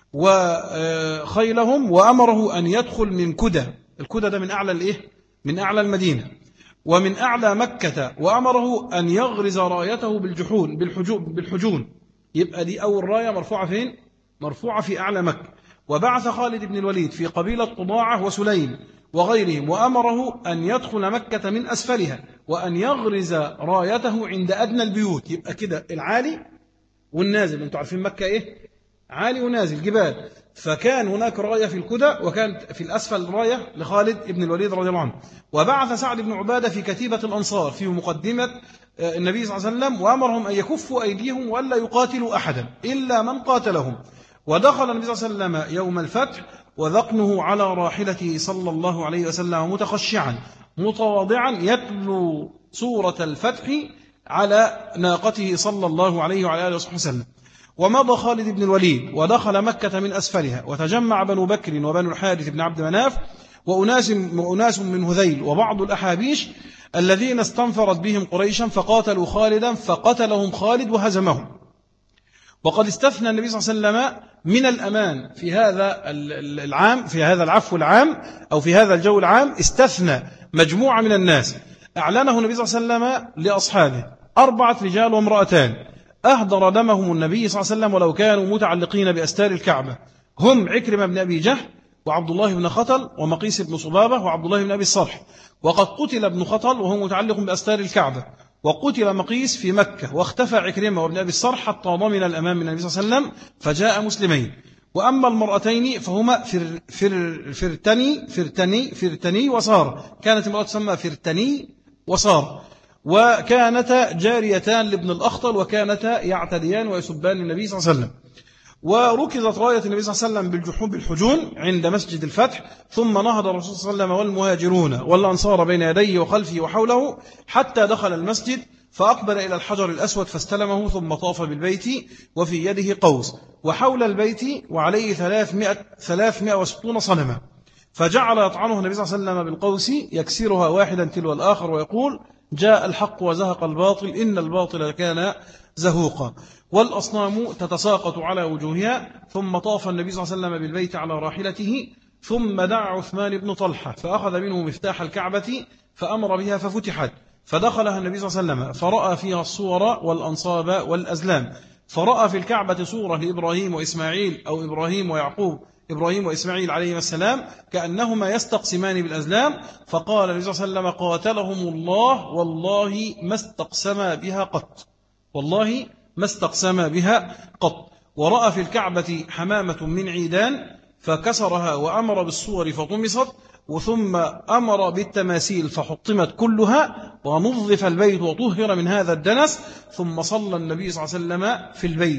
S1: وخيلهم، وأمره أن يدخل من كدى، الكدى ده من أعلى الإيه؟ من أعلى المدينة ومن أعلى مكة، وأمره أن يغرز رايته بالجحون بالحجون, بالحجون. يبقى دي أول راية مرفوعة فين؟ مرفوعة في أعلى مكة. وبعث خالد بن الوليد في قبيلة طضاعة وسليم وغيرهم، وأمره أن يدخل مكة من أسفلها وأن يغرز رايته عند أدنى البيوت. يبقى كده العالي والنازل، أنتوا عارفين مكة إيه؟ عالي ونازل جبال، فكان هناك راية في الكدى وكان في الأسفل راية لخالد بن الوليد رضي الله عنه. وبعث سعد بن عبادة في كتيبة الأنصار في مقدمة النبي صلى الله عليه وسلم، وأمرهم أن يكفوا أيديهم ولا يقاتلوا أحدا إلا من قاتلهم. ودخل النبي صلى الله عليه وسلم يوم الفتح وذقنه على راحلته صلى الله عليه وسلم متخشعا متواضعا يتلو سورة الفتح على ناقته صلى الله عليه وعلى آله وسلم. ومضى خالد بن الوليد ودخل مكة من أسفلها، وتجمع بنو بكر وبنو الحارث بن عبد مناف وأناس, وأناس من هذيل وبعض الأحابيش الذين استنفرت بهم قريشا، فقاتلوا خالدا فقتلهم خالد وهزمهم. وقد استثنى النبي صلى الله عليه وسلم من الأمان في هذا العام في هذا العفو العام أو في هذا الجو العام، استثنى مجموعة من الناس أعلنه النبي صلى الله عليه وسلم لأصحابه، أربعة رجال وامرأتان أهدر دمهم النبي صلى الله عليه وسلم ولو كانوا متعلقين بأستار الكعبة، هم عكرمة بن أبي جهل وعبد الله بن خطل ومقيس بن صبابة وعبد الله بن أبي الصرح. وقد قتل ابن خطل وهو متعلق بأستار الكعبة، وقتل مقيس في مكة، واختفى عكرمة وابن أبي الصرح حتى ضمن الأمام من النبي صلى الله عليه وسلم فجاء مسلمين. وأما المرأتين فهما فر فر فرتني فرتني فرتني وصار، كانت امرأة تسمى فرتني وصار، وكانتا جاريتان لابن الأخطل، وكانتا يعتديان ويسبان النبي صلى الله عليه وسلم. وركزت راية النبي صلى الله عليه وسلم بالجحون بالحجون عند مسجد الفتح، ثم نهض الرسول صلى الله عليه وسلم والمهاجرون والأنصار بين يديه وخلفه وحوله حتى دخل المسجد، فأقبل إلى الحجر الأسود فاستلمه، ثم طاف بالبيت وفي يده قوس، وحول البيت وعليه ثلاثمائة وستون صنما، فجعل يطعنه النبي صلى الله عليه وسلم بالقوس يكسرها واحدا تلو الآخر ويقول جاء الحق وزهق الباطل إن الباطل كان زهوقا، والأصنام تتساقط على وجوهها. ثم طاف النبي صلى الله عليه وسلم بالبيت على راحلته، ثم دعا عثمان بن طلحة فأخذ منه مفتاح الكعبة فأمر بها ففتحت، فدخلها النبي صلى الله عليه وسلم فرأى فيها الصور والأنصاب والأزلام، فرأى في الكعبة صورة لإبراهيم وإسماعيل أو إبراهيم ويعقوب إبراهيم وإسماعيل عليهما السلام كأنهما يستقسمان بالأزلام، فقال النبي صلى الله عليه وسلم قاتلهم الله والله ما استقسما بها قط، والله ما استقسما بها قط. ورأى في الكعبة حمامة من عيدان فكسرها وأمر بالصور فطمست، وثم أمر بالتماثيل فحطمت كلها، ونظف البيت وطهر من هذا الدنس. ثم صلى النبي صلى الله عليه وسلم في البيت،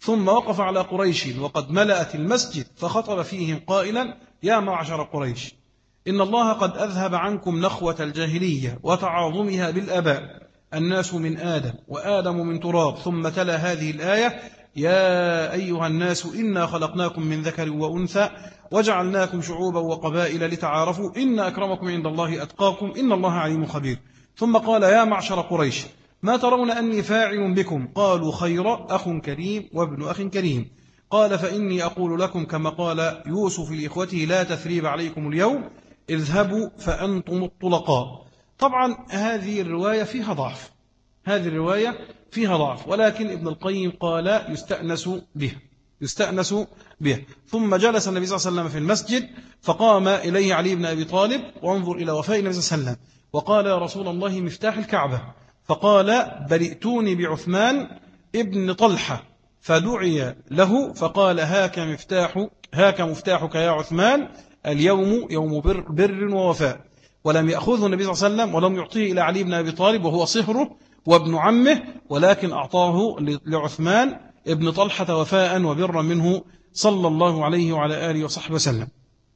S1: ثم وقف على قريش وقد ملأت المسجد فخطب فيهم قائلا: يا معشر قريش، إن الله قد أذهب عنكم نخوة الجاهلية وتعاظمها بالآباء، الناس من آدم وآدم من تراب. ثم تلا هذه الآية: يا أيها الناس إنا خلقناكم من ذكر وأنثى وجعلناكم شعوبا وقبائل لتعارفوا إن أكرمكم عند الله أتقاكم إن الله عليم خبير. ثم قال: يا معشر قريش، ما ترون أني فاعل بكم؟ قالوا: خير، أخ كريم وابن أخ كريم. قال: فإني أقول لكم كما قال يوسف لإخوته: لا تثريب عليكم اليوم، اذهبوا فأنتم الطلقاء. طبعا هذه الرواية فيها ضعف، هذه الرواية فيها ضعف، ولكن ابن القيم قال يستأنس به يستأنس به. ثم جلس النبي صلى الله عليه وسلم في المسجد، فقام إليه علي بن أبي طالب وانظر إلى وفاء النبي صلى الله عليه وسلم وقال: يا رسول الله، مفتاح الكعبة. فقال: برئتوني بعثمان ابن طلحة. فدعي له فقال: هاك مفتاح هاك مفتاحك يا عثمان، اليوم يوم بر, بر ووفاء. ولم يأخذه النبي صلى الله عليه وسلم ولم يعطيه إلى علي بن أبي طالب وهو صهره وابن عمه، ولكن أعطاه لعثمان ابن طلحة وفاء وبرا منه صلى الله عليه وعلى آله وصحبه وسلم.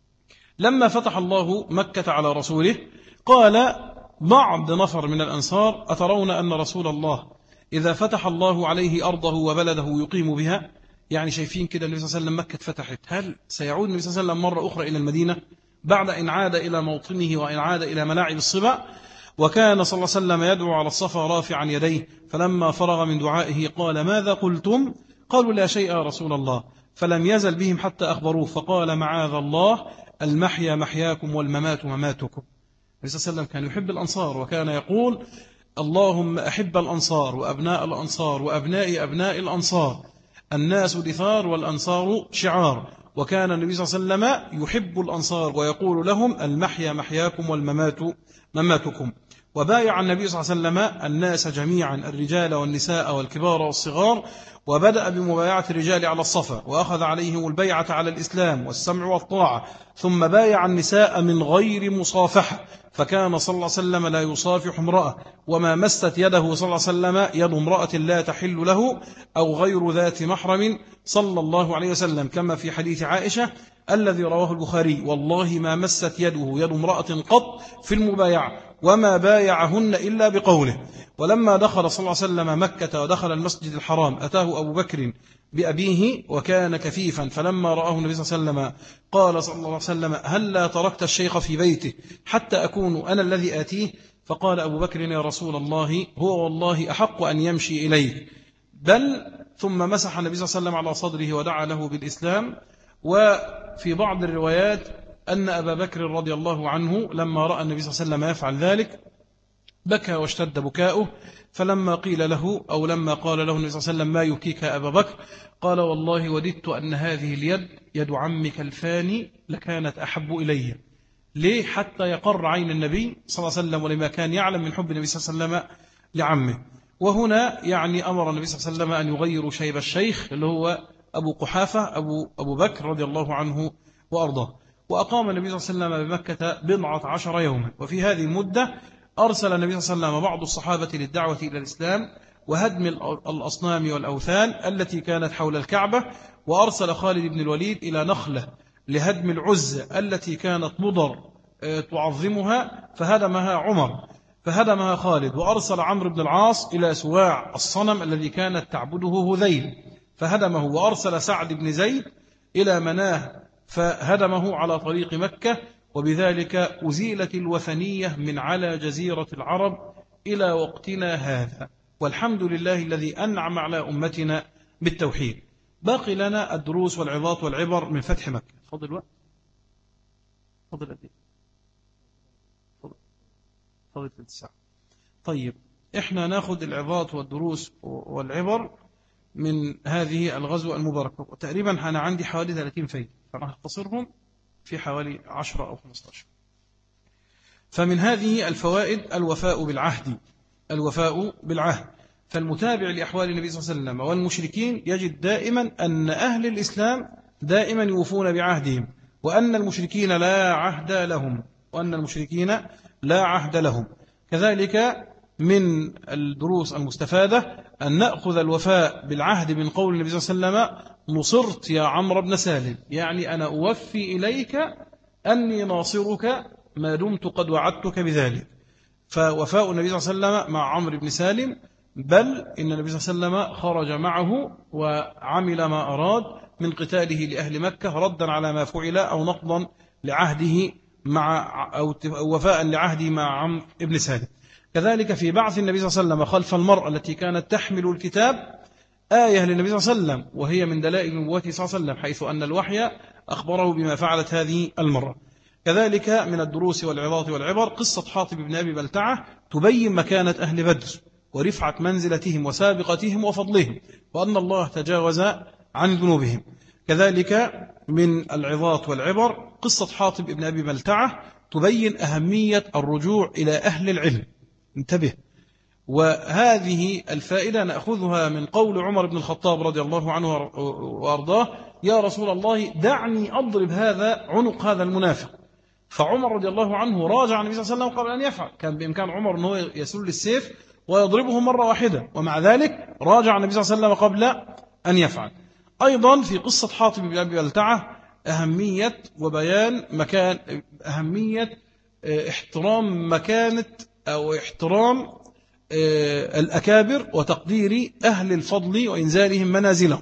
S1: لما فتح الله مكة على رسوله قال بعض نفر من الأنصار: أترون أن رسول الله إذا فتح الله عليه أرضه وبلده يقيم بها؟ يعني شايفين كده النبي صلى الله عليه وسلم مكة فتحت، هل سيعود النبي صلى الله عليه وسلم مرة أخرى إلى المدينة بعد إن عاد إلى موطنه وإن عاد إلى ملاعب الصبا؟ وكان صلى الله عليه وسلم يدعو على الصفا رافعا يديه، فلما فرغ من دعائه قال: ماذا قلتم؟ قالوا: لا شيء يا رسول الله. فلم يزل بهم حتى أخبروه، فقال: معاذ الله، المحيا محياكم والممات مماتكم. النبي صلى الله عليه وسلم كان يحب الأنصار، وكان يقول: اللهم أحب الأنصار وأبناء الأنصار وأبناء أبناء الأنصار، الناس دثار والأنصار شعار. وكان النبي صلى الله عليه وسلم يحب الأنصار ويقول لهم: المحيا محياكم والممات مماتكم. وبايع النبي صلى الله عليه وسلم الناس جميعا، الرجال والنساء والكبار والصغار، وبدأ بمبايعة الرجال على الصفا، وأخذ عليهم البيعة على الإسلام والسمع والطاعة، ثم بايع النساء من غير مصافحة، فكان صلى الله عليه وسلم لا يصافح امرأة، وما مست يده صلى الله عليه وسلم يد امرأة لا تحل له أو غير ذات محرم صلى الله عليه وسلم، كما في حديث عائشة الذي رواه البخاري: والله ما مست يده يد امرأة قط في المبايعة، وما بايعهن إلا بقوله. ولما دخل صلى الله عليه وسلم مكة ودخل المسجد الحرام أتاه أبو بكر بأبيه وكان كفيفا، فلما رآه النبي صلى الله عليه وسلم قال صلى الله عليه وسلم: هل لا تركت الشيخ في بيته حتى أكون أنا الذي آتيه؟ فقال أبو بكر: يا رسول الله، هو والله أحق أن يمشي إليه. بل ثم مسح النبي صلى الله عليه وسلم على صدره ودعا له بالإسلام. وفي بعض الروايات أن أبا بكر رضي الله عنه لما رأى النبي صلى الله عليه وسلم يفعل ذلك بكى واشتد بكاؤه، فلما قيل له أو لما قال له النبي صلى الله عليه وسلم: ما يبكيك أبا بكر؟ قال: والله وددت أن هذه اليد يد عمك الفاني لكانت أحب إلي. ليه؟ حتى يقر عين النبي صلى الله عليه وسلم، ولما كان يعلم من حب النبي صلى الله عليه وسلم لعمه. وهنا يعني أمر النبي صلى الله عليه وسلم أن يغيروا شيب الشيخ اللي هو أبو قحافة أبو, أبو بكر رضي الله عنه وأرضاه. وأقام النبي صلى الله عليه وسلم بمكة بضعة عشر يوما، وفي هذه المدة أرسل النبي صلى الله عليه وسلم بعض الصحابة للدعوة إلى الإسلام وهدم الأصنام والأوثان التي كانت حول الكعبة، وأرسل خالد بن الوليد إلى نخلة لهدم العزة التي كانت مضر تعظمها، فهدمها عمر فهدمها خالد. وأرسل عمرو بن العاص إلى سواع الصنم الذي كانت تعبده هذيل فهدمه. وأرسل سعد بن زيد إلى مناه فهدمه على طريق مكة. وبذلك أزيلت الوثنية من على جزيرة العرب إلى وقتنا هذا، والحمد لله الذي أنعم على أمتنا بالتوحيد. باقي لنا الدروس والعظات والعبر من فتح مكة. فضل وقت فضل أدي فضل فضل الساعة. طيب، إحنا ناخد العظات والدروس والعبر من هذه الغزوة المباركة، وتقريبا أنا عندي حوالي ثلاثين فايدة، فأنا هختصرهم في حوالي عشرة أو خمسة عشر. فمن هذه الفوائد الوفاء بالعهد الوفاء بالعهد فالمتابع لأحوال النبي صلى الله عليه وسلم والمشركين يجد دائما أن أهل الإسلام دائما يوفون بعهدهم، وأن المشركين لا عهد لهم وأن المشركين لا عهد لهم. كذلك من الدروس المستفادة أن نأخذ الوفاء بالعهد من قول النبي صلى الله عليه وسلم: نصرت يا عمرو بن سالم، يعني أنا أوفي إليك أني ناصرك ما دمت قد وعدتك بذلك. فوفاء النبي صلى الله عليه وسلم مع عمرو بن سالم، بل إن النبي صلى الله عليه وسلم خرج معه وعمل ما أراد من قتاله لأهل مكة ردا على ما فعل أو نقضا لعهده مع أو وفاء لعهده مع عمرو بن سالم. كذلك في بعث النبي صلى الله عليه وسلم خلف المرأة التي كانت تحمل الكتاب، آية للنبي صلى الله عليه وسلم، وهي من دلائل نبوته صلى الله عليه وسلم، حيث أن الوحي أخبره بما فعلت هذه المرة. كذلك من الدروس والعظات والعبر قصة حاطب بن أبي بلتعة، تبين مكانة أهل بدر ورفعة منزلتهم وسابقتهم وفضلهم، وأن الله تجاوز عن ذنوبهم. كذلك من العظات والعبر قصة حاطب بن أبي بلتعة، تبين أهمية الرجوع إلى أهل العلم. انتبه. وهذه الفائدة نأخذها من قول عمر بن الخطاب رضي الله عنه وأرضاه: يا رسول الله دعني أضرب هذا عنق هذا المنافق. فعمر رضي الله عنه راجع النبي صلى الله عليه وسلم قبل أن يفعل. كان بإمكان عمر أنه يسل السيف ويضربه مرة واحدة، ومع ذلك راجع النبي صلى الله عليه وسلم قبل أن يفعل. أيضا في قصة حاطب بن أبي بلتعة أهمية وبيان مكان أهمية احترام مكانة أو احترام الأكابر وتقدير أهل الفضل وإنزالهم منازلهم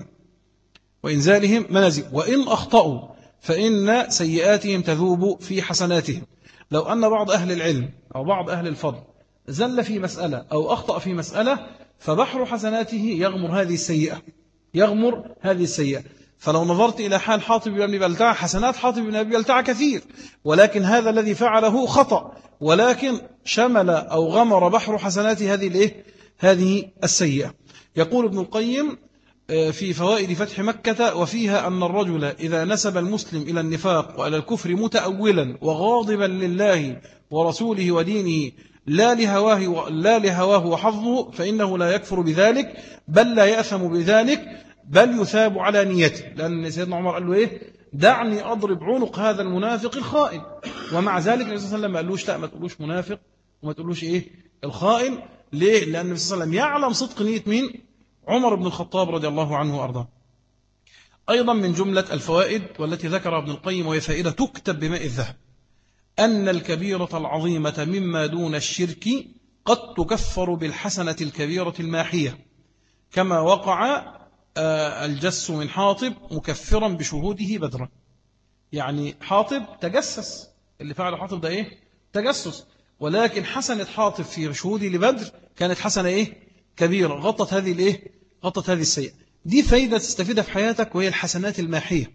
S1: وإنزالهم منازل وإن أخطأوا فإن سيئاتهم تذوب في حسناتهم. لو أن بعض أهل العلم أو بعض أهل الفضل زل في مسألة أو أخطأ في مسألة، فبحر حسناته يغمر هذه السيئة يغمر هذه السيئة. فلو نظرت إلى حال حاطب بن أبي بلتعة، حسنات حاطب بن أبي بلتعة كثير، ولكن هذا الذي فعله خطأ، ولكن شمل أو غمر بحر حسنات هذه الإيه؟ هذه السيئة. يقول ابن القيم في فوائد فتح مكة: وفيها أن الرجل إذا نسب المسلم إلى النفاق وإلى الكفر متأولا وغاضبا لله ورسوله ودينه لا لهواه لا لهواه وحظه، فإنه لا يكفر بذلك، بل لا يأثم بذلك، بل يثاب على نيته. لأن سيدنا عمر قال له إيه؟ دعني أضرب عنق هذا المنافق الخائن. ومع ذلك النبي صلى الله عليه وسلم ما قالوش لا ما تقولوش منافق وما تقولوش إيه الخائن. ليه؟ لأن النبي صلى الله عليه وسلم يعلم صدق نية مين؟ عمر بن الخطاب رضي الله عنه وأرضاه. أيضا من جملة الفوائد والتي ذكرها ابن القيم، وهي فائدة تكتب بماء الذهب، أن الكبيرة العظيمة مما دون الشرك قد تكفر بالحسنة الكبيرة الماحية، كما وقع الجس من حاطب مكفرا بشهوده بدرا. يعني حاطب تجسس، اللي فعل حاطب ده إيه؟ تجسس، ولكن حسنة حاطب في شهوده لبدر كانت حسنة إيه؟ كبيرة، غطت هذه الإيه؟ غطت هذه السيئة. دي فايدة تستفيدها في حياتك، وهي الحسنات الماحية،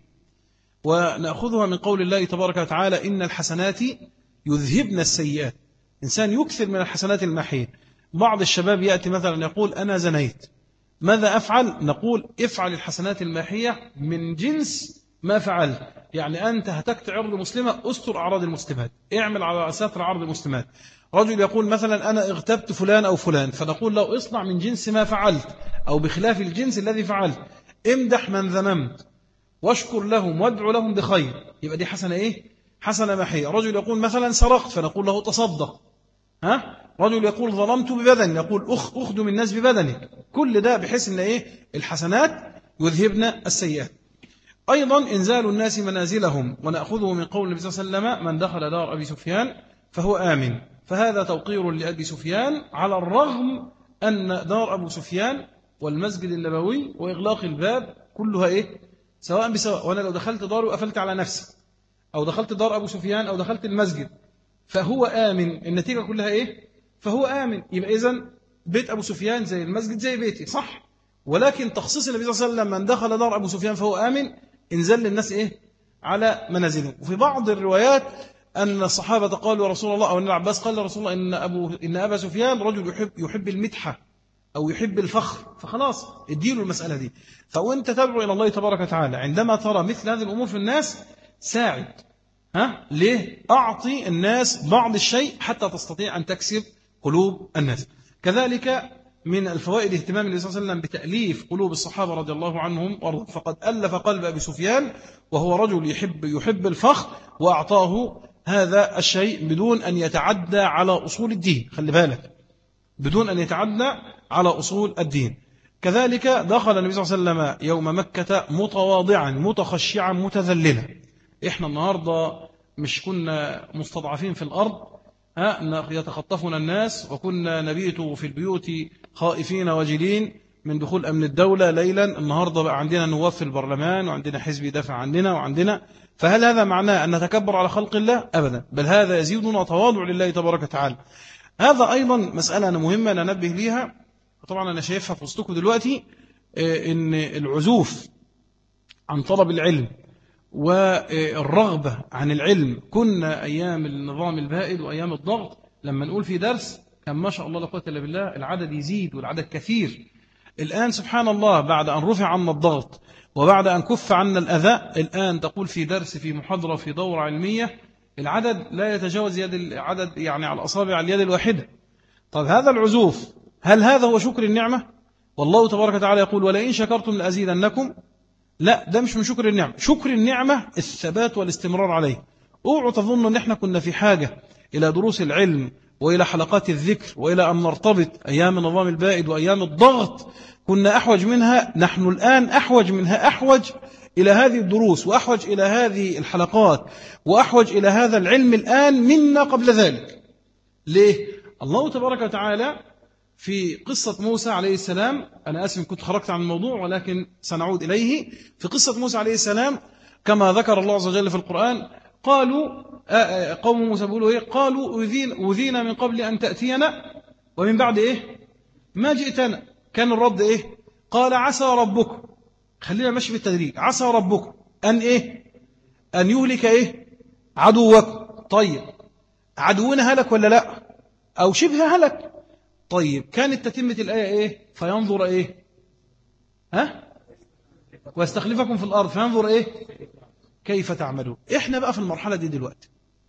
S1: ونأخذها من قول الله تبارك وتعالى: إن الحسنات يذهبن السيئات. إنسان يكثر من الحسنات الماحية. بعض الشباب يأتي مثلا يقول: أنا زنيت، ماذا أفعل؟ نقول: افعل الحسنات الماحية من جنس ما فعلت. يعني أنت هتكت عرض مسلمة، أستر أعراض المسلمات، اعمل على ستر عرض المسلمات. رجل يقول مثلا: أنا اغتبت فلان أو فلان، فنقول له: اصنع من جنس ما فعلت أو بخلاف الجنس الذي فعلت، امدح من ذممت واشكر لهم وادعو لهم بخير. يبقى دي حسنة إيه؟ حسنة محية. رجل يقول مثلا: سرقت، فنقول له: تصدق. ها؟ رجل يقول: ظلمت ببدني، نقول: أخ أخدم الناس ببدنك. كل ده بحيث أن إيه؟ الحسنات يذهبن السيئات. أيضا إنزال الناس منازلهم، ونأخذه من قول النبي صلى الله عليه وسلم: من دخل دار أبي سفيان فهو آمن. فهذا توقير لأبي سفيان، على الرغم أن دار أبو سفيان والمسجد النبوي وإغلاق الباب كلها إيه؟ سواء بسواء. وأنا لو دخلت داره وقفلت على نفسي، أو دخلت دار أبو سفيان أو دخلت المسجد، فهو آمن. النتيجة كلها إيه؟ فهو آمن. يبقى إذن بيت أبو سفيان زي المسجد زي بيتي، صح؟ ولكن تخصيص النبي صلى الله عليه وسلم: من دخل دار أبو سفيان فهو آمن، انزل للناس إيه؟ على منازلهم. وفي بعض الروايات أن الصحابة قالوا: رسول الله، أو أن العباس قال لرسول الله: إن, أبو إن أبا سفيان رجل يحب, يحب المدحة أو يحب الفخر، فخلاص اديله المسألة دي. فوانت تدعو إلى الله تبارك وتعالى عندما ترى مثل هذه الأمور في الناس، ساعد. ها؟ ليه؟ أعطي الناس بعض الشيء حتى تستطيع أن تكسب قلوب الناس. كذلك من الفوائد اهتمام النبي صلى الله عليه وسلم بتأليف قلوب الصحابة رضي الله عنهم، فقد ألف قلب أبي سفيان وهو رجل يحب يحب الفخر، وأعطاه هذا الشيء بدون أن يتعدى على أصول الدين. خلي بالك، بدون أن يتعدى على أصول الدين. كذلك دخل النبي صلى الله عليه وسلم يوم مكة متواضعا متخشعا متذللا. إحنا النهاردة مش كنا مستضعفين في الأرض ها يتخطفنا الناس، وكنا نبيت في البيوت خائفين وجلين من دخول أمن الدولة ليلا. النهاردة بقى عندنا نواب في البرلمان وعندنا حزب يدافع عننا وعندنا. فهل هذا معناه أن نتكبر على خلق الله؟ أبدا، بل هذا يزيدنا تواضع لله تبارك وتعالى. هذا أيضا مسألة أنا مهمة ننبه ليها، طبعا أنا شايفها في وسطكم دلوقتي، إن العزوف عن طلب العلم والرغبة عن العلم. كنا أيام النظام البائد وأيام الضغط لما نقول في درس كان ما شاء الله لا قوة إلا بالله العدد يزيد والعدد كثير. الآن سبحان الله بعد أن رفع عنا الضغط وبعد أن كف عنا الأذى، الآن تقول في درس في محاضرة في دورة علمية العدد لا يتجاوز يد العدد يعني على الأصابع اليد الواحدة. طب هذا العزوف هل هذا هو شكر النعمة؟ والله تبارك وتعالى يقول ولئن شكرتم لأزيدنكم. لا، ده مش من شكر النعمة. شكر النعمة الثبات والاستمرار عليه. اوعوا تظنوا ان احنا كنا في حاجة إلى دروس العلم وإلى حلقات الذكر وإلى أن نرتبط أيام النظام البائد وأيام الضغط، كنا أحوج منها. نحن الآن أحوج منها، أحوج إلى هذه الدروس وأحوج إلى هذه الحلقات وأحوج إلى هذا العلم الآن منا قبل ذلك. ليه؟ الله تبارك وتعالى في قصة موسى عليه السلام، أنا آسف كنت خرجت عن الموضوع ولكن سنعود إليه. في قصة موسى عليه السلام كما ذكر الله عز وجل في القرآن، قالوا قوم موسى بيقولوا إيه؟ قالوا أوذينا من قبل أن تأتينا ومن بعد إيه؟ ما جئتنا. كان الرد إيه؟ قال عسى ربكم، خلينا ماشي بالتدريج، عسى ربكم أن إيه؟ أن يهلك إيه؟ عدوكم. طيب عدونا هلك ولا لا؟ أو شبه هلك. طيب كانت تتمة الآية إيه؟ فينظر إيه؟ ها؟ ويستخلفكم في الأرض فينظر إيه؟ كيف تعملون. إحنا بقى في المرحلة دي دلوقتي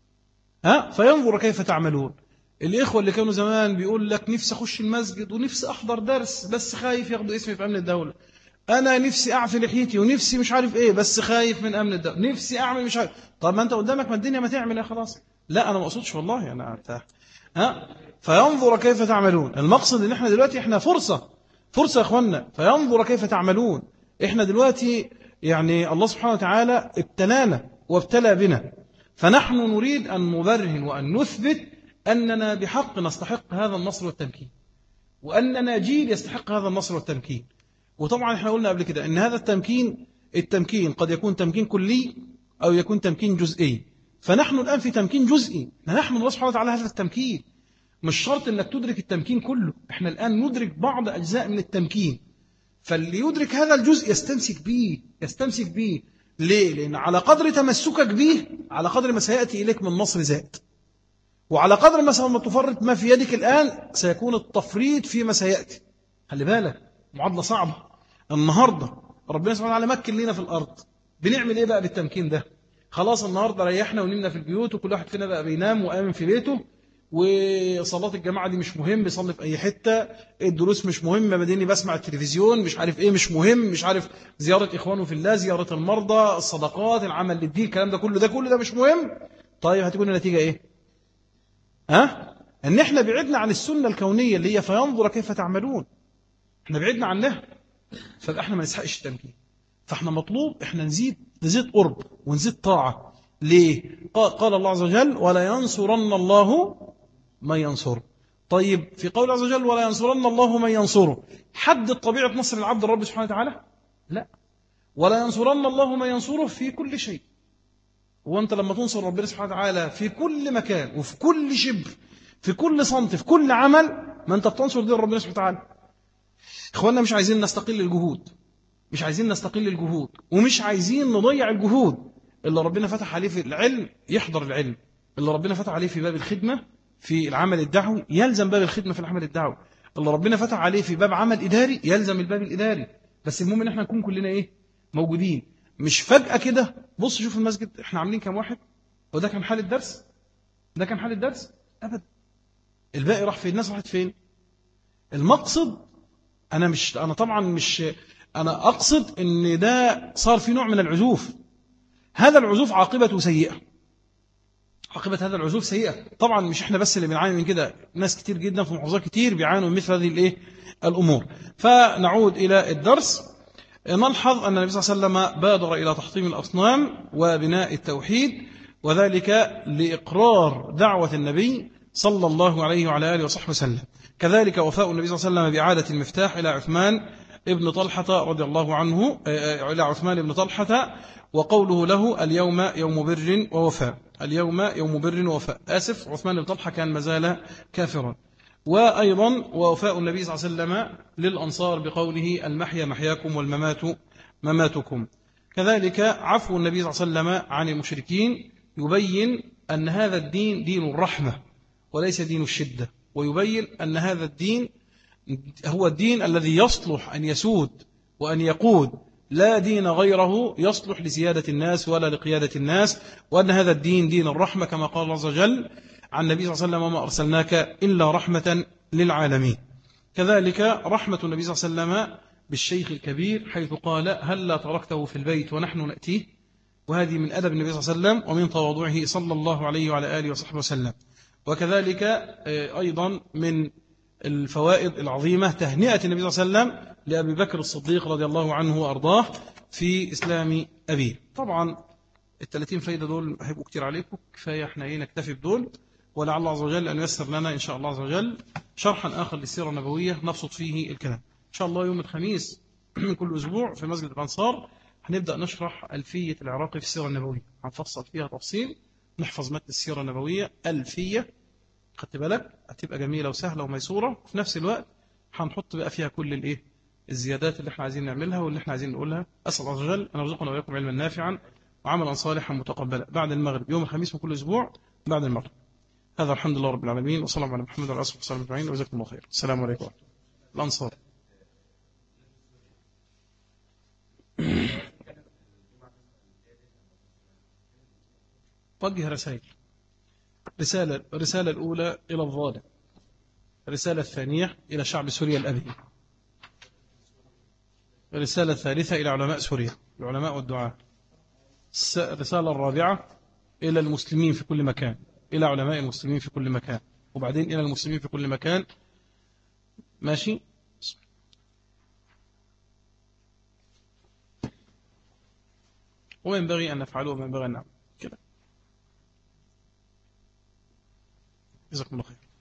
S1: ها؟ فينظر كيف تعملون. الإخوة اللي كانوا زمان بيقول لك نفسي أخش المسجد ونفسي أحضر درس بس خايف ياخدوا اسمي في أمن الدولة، أنا نفسي أعفي لحيتي ونفسي مش عارف إيه بس خايف من أمن الدولة، نفسي أعمل مش عارف. طب ما أنت قدامك ما الدنيا ما تعمل يا خلاص. لا أنا ما أقصدش والله أنا أرتاح. ها؟ فينظر كيف تعملون. المقصد ان احنا دلوقتي احنا فرصة فرصة يا اخوانا. فينظر كيف تعملون. احنا دلوقتي يعني الله سبحانه وتعالى ابتلانا وابتلى بنا، فنحن نريد أن نبرهن وأن نثبت أننا بحق نستحق هذا النصر والتمكين، وأننا جيل يستحق هذا النصر والتمكين. وطبعا احنا قلنا قبل كده ان هذا التمكين التمكين قد يكون تمكين كلي أو يكون تمكين جزئي. فنحن الآن في تمكين جزئي، نحن الله سبحانه وتعالى هذا التمكين. مش شرط انك تدرك التمكين كله، احنا الآن ندرك بعض أجزاء من التمكين. فاللي يدرك هذا الجزء يستمسك به يستمسك به ليه؟ لأن على قدر تمسكك به على قدر ما سيأتي إليك من نصر زاد، وعلى قدر ما ما تفرط ما في يدك الآن سيكون التفريط فيما سيأتي. خلي بالك معادلة صعبة. النهاردة ربنا سبحانه وتعالى مكن لنا في الأرض، بنعمل إيه بقى بالتمكين ده؟ خلاص النهاردة ريحنا ونمنا في البيوت وكل واحد فينا بقى بينام وآمن في بيته، وصلاة الجماعة دي مش مهم، بيصلي في أي حتة، الدروس مش مهمة، مديني بسمع التلفزيون مش عارف إيه مش مهم، مش عارف زيارة إخوانه في الله، زيارة المرضى، الصدقات، العمل للدين، الكلام ده كله ده كله ده مش مهم. طيب هتكون النتيجة إيه؟ ها؟ أن إحنا بعدنا عن السنة الكونية اللي هي فينظر كيف تعملون. إحنا بعدنا عنها، فبقى إحنا ما نسحقش التمكين. فإحنا مطلوب إحنا نزيد نزيد قرب ونزيد طاعة. ليه؟ قال الله عز وجل ولا ينصرن الله من ينصره. طيب في قول عز وجل ولا ينصرن الله من ينصره، حد طبيعة نصر العبد الرب سبحانه وتعالى؟ لا. ولا ينصرن الله من ينصره في كل شيء. وانت لما تنصر ربنا سبحانه وتعالى في كل مكان وفي كل شبر في كل صمت في كل عمل، ما انت بتنصر دين ربنا سبحانه وتعالى. اخواننا مش عايزين نستقل الجهود، مش عايزين نستقل الجهود ومش عايزين نضيع الجهود. اللي ربنا فتح عليه في العلم يحضر العلم، اللي ربنا فتح عليه في باب الخدمة في العمل الدعوي يلزم باب الخدمة في العمل الدعوي، اللي ربنا فتح عليه في باب عمل إداري يلزم الباب الإداري. بس المهم ان احنا نكون كلنا ايه موجودين، مش فجأة كده. بص شوف المسجد احنا عاملين كام واحد، وده كان حال الدرس، ده كان حال الدرس أبدا. الباقي راح فين؟ الناس راحت فين؟ المقصد أنا مش أنا طبعا مش أنا أقصد ان ده صار في نوع من العزوف. هذا العزوف عاقبته سيئة، عاقبة هذا العزوف سيئة. طبعا مش احنا بس اللي بنعاني من كده، ناس كتير جدا في محافظات كتير بيعانوا من مثل هذه الايه الأمور. فنعود إلى الدرس. نلحظ أن النبي صلى الله عليه وسلم بادر إلى تحطيم الأصنام وبناء التوحيد، وذلك لإقرار دعوة النبي صلى الله عليه وعلى آله وصحبه وسلم. كذلك وفاء النبي صلى الله عليه وسلم بإعادة المفتاح إلى عثمان ابن طلحة رضي الله عنه، إلى عثمان ابن طلحة، وقوله له اليوم يوم بر ووفاء، اليوم يوم بر ووفاء. آسف، عثمان بن طلحة كان مازال كافرا. وأيضا ووفاء النبي صلى الله عليه وسلم للأنصار بقوله المحيا محياكم والممات مماتكم. كذلك عفو النبي صلى الله عليه وسلم عن المشركين يبين أن هذا الدين دين الرحمة وليس دين الشدة، ويبين أن هذا الدين هو الدين الذي يصلح أن يسود وأن يقود، لا دين غيره يصلح لزيادة الناس ولا لقيادة الناس، وأن هذا الدين دين الرحمة كما قال الله عز وجل عن النبي صلى الله عليه وسلم وما أرسلناك إلا رحمة للعالمين. كذلك رحمة النبي صلى الله عليه وسلم بالشيخ الكبير حيث قال هل لا تركته في البيت ونحن نأتيه، وهذه من أدب النبي صلى الله عليه وسلم ومن تواضعه صلى الله عليه وعلى آله وصحبه وسلم. وكذلك أيضا من الفوائد العظيمة تهنئة النبي صلى الله عليه وسلم لأبي بكر الصديق رضي الله عنه وأرضاه في إسلام أبيه. طبعا الثلاثين فايدة دول هيبقوا كتير عليكم، كفاية احنا ايه نكتفي بدول، ولعل الله عز وجل أن ييسر لنا إن شاء الله عز وجل شرحا آخر للسيرة النبوية نبسط فيه الكلام. إن شاء الله يوم الخميس من كل أسبوع في مسجد الأنصار هنبدأ نشرح ألفية العراقي في السيرة النبوية، هنفصل فيها تفصيل، نحفظ متن السيرة النبوية ألفية، خدت بالك هتبقى جميلة وسهلة وميسورة، وفي نفس الوقت هنحط بقى فيها كل الايه الزيادات اللي احنا عايزين نعملها واللي احنا عايزين نقولها. أسأل الله عز وجل أن يرزقنا وإياكم علما نافعا وعملا صالحا متقبلا بعد المغرب يوم الخميس من كل أسبوع بعد المغرب. هذا الحمد لله رب العالمين، وصلى الله على محمد وعلى آله وصحبه أجمعين، وجزاكم الله خير. السلام عليكم. الأنصار وجه رسائل. رسالة الرسالة الأولى إلى الظالم، الرسالة الثانية إلى شعب سوريا الأبي، الرسالة الثالثة إلى علماء سوريا العلماء والدعاة، الرسالة الرابعة إلى المسلمين في كل مكان، إلى علماء المسلمين في كل مكان، وبعدين إلى المسلمين في كل مكان. ماشي. وما ينبغي أن نفعله وما ينبغي أن نعمل كده. جزاكم الله خير.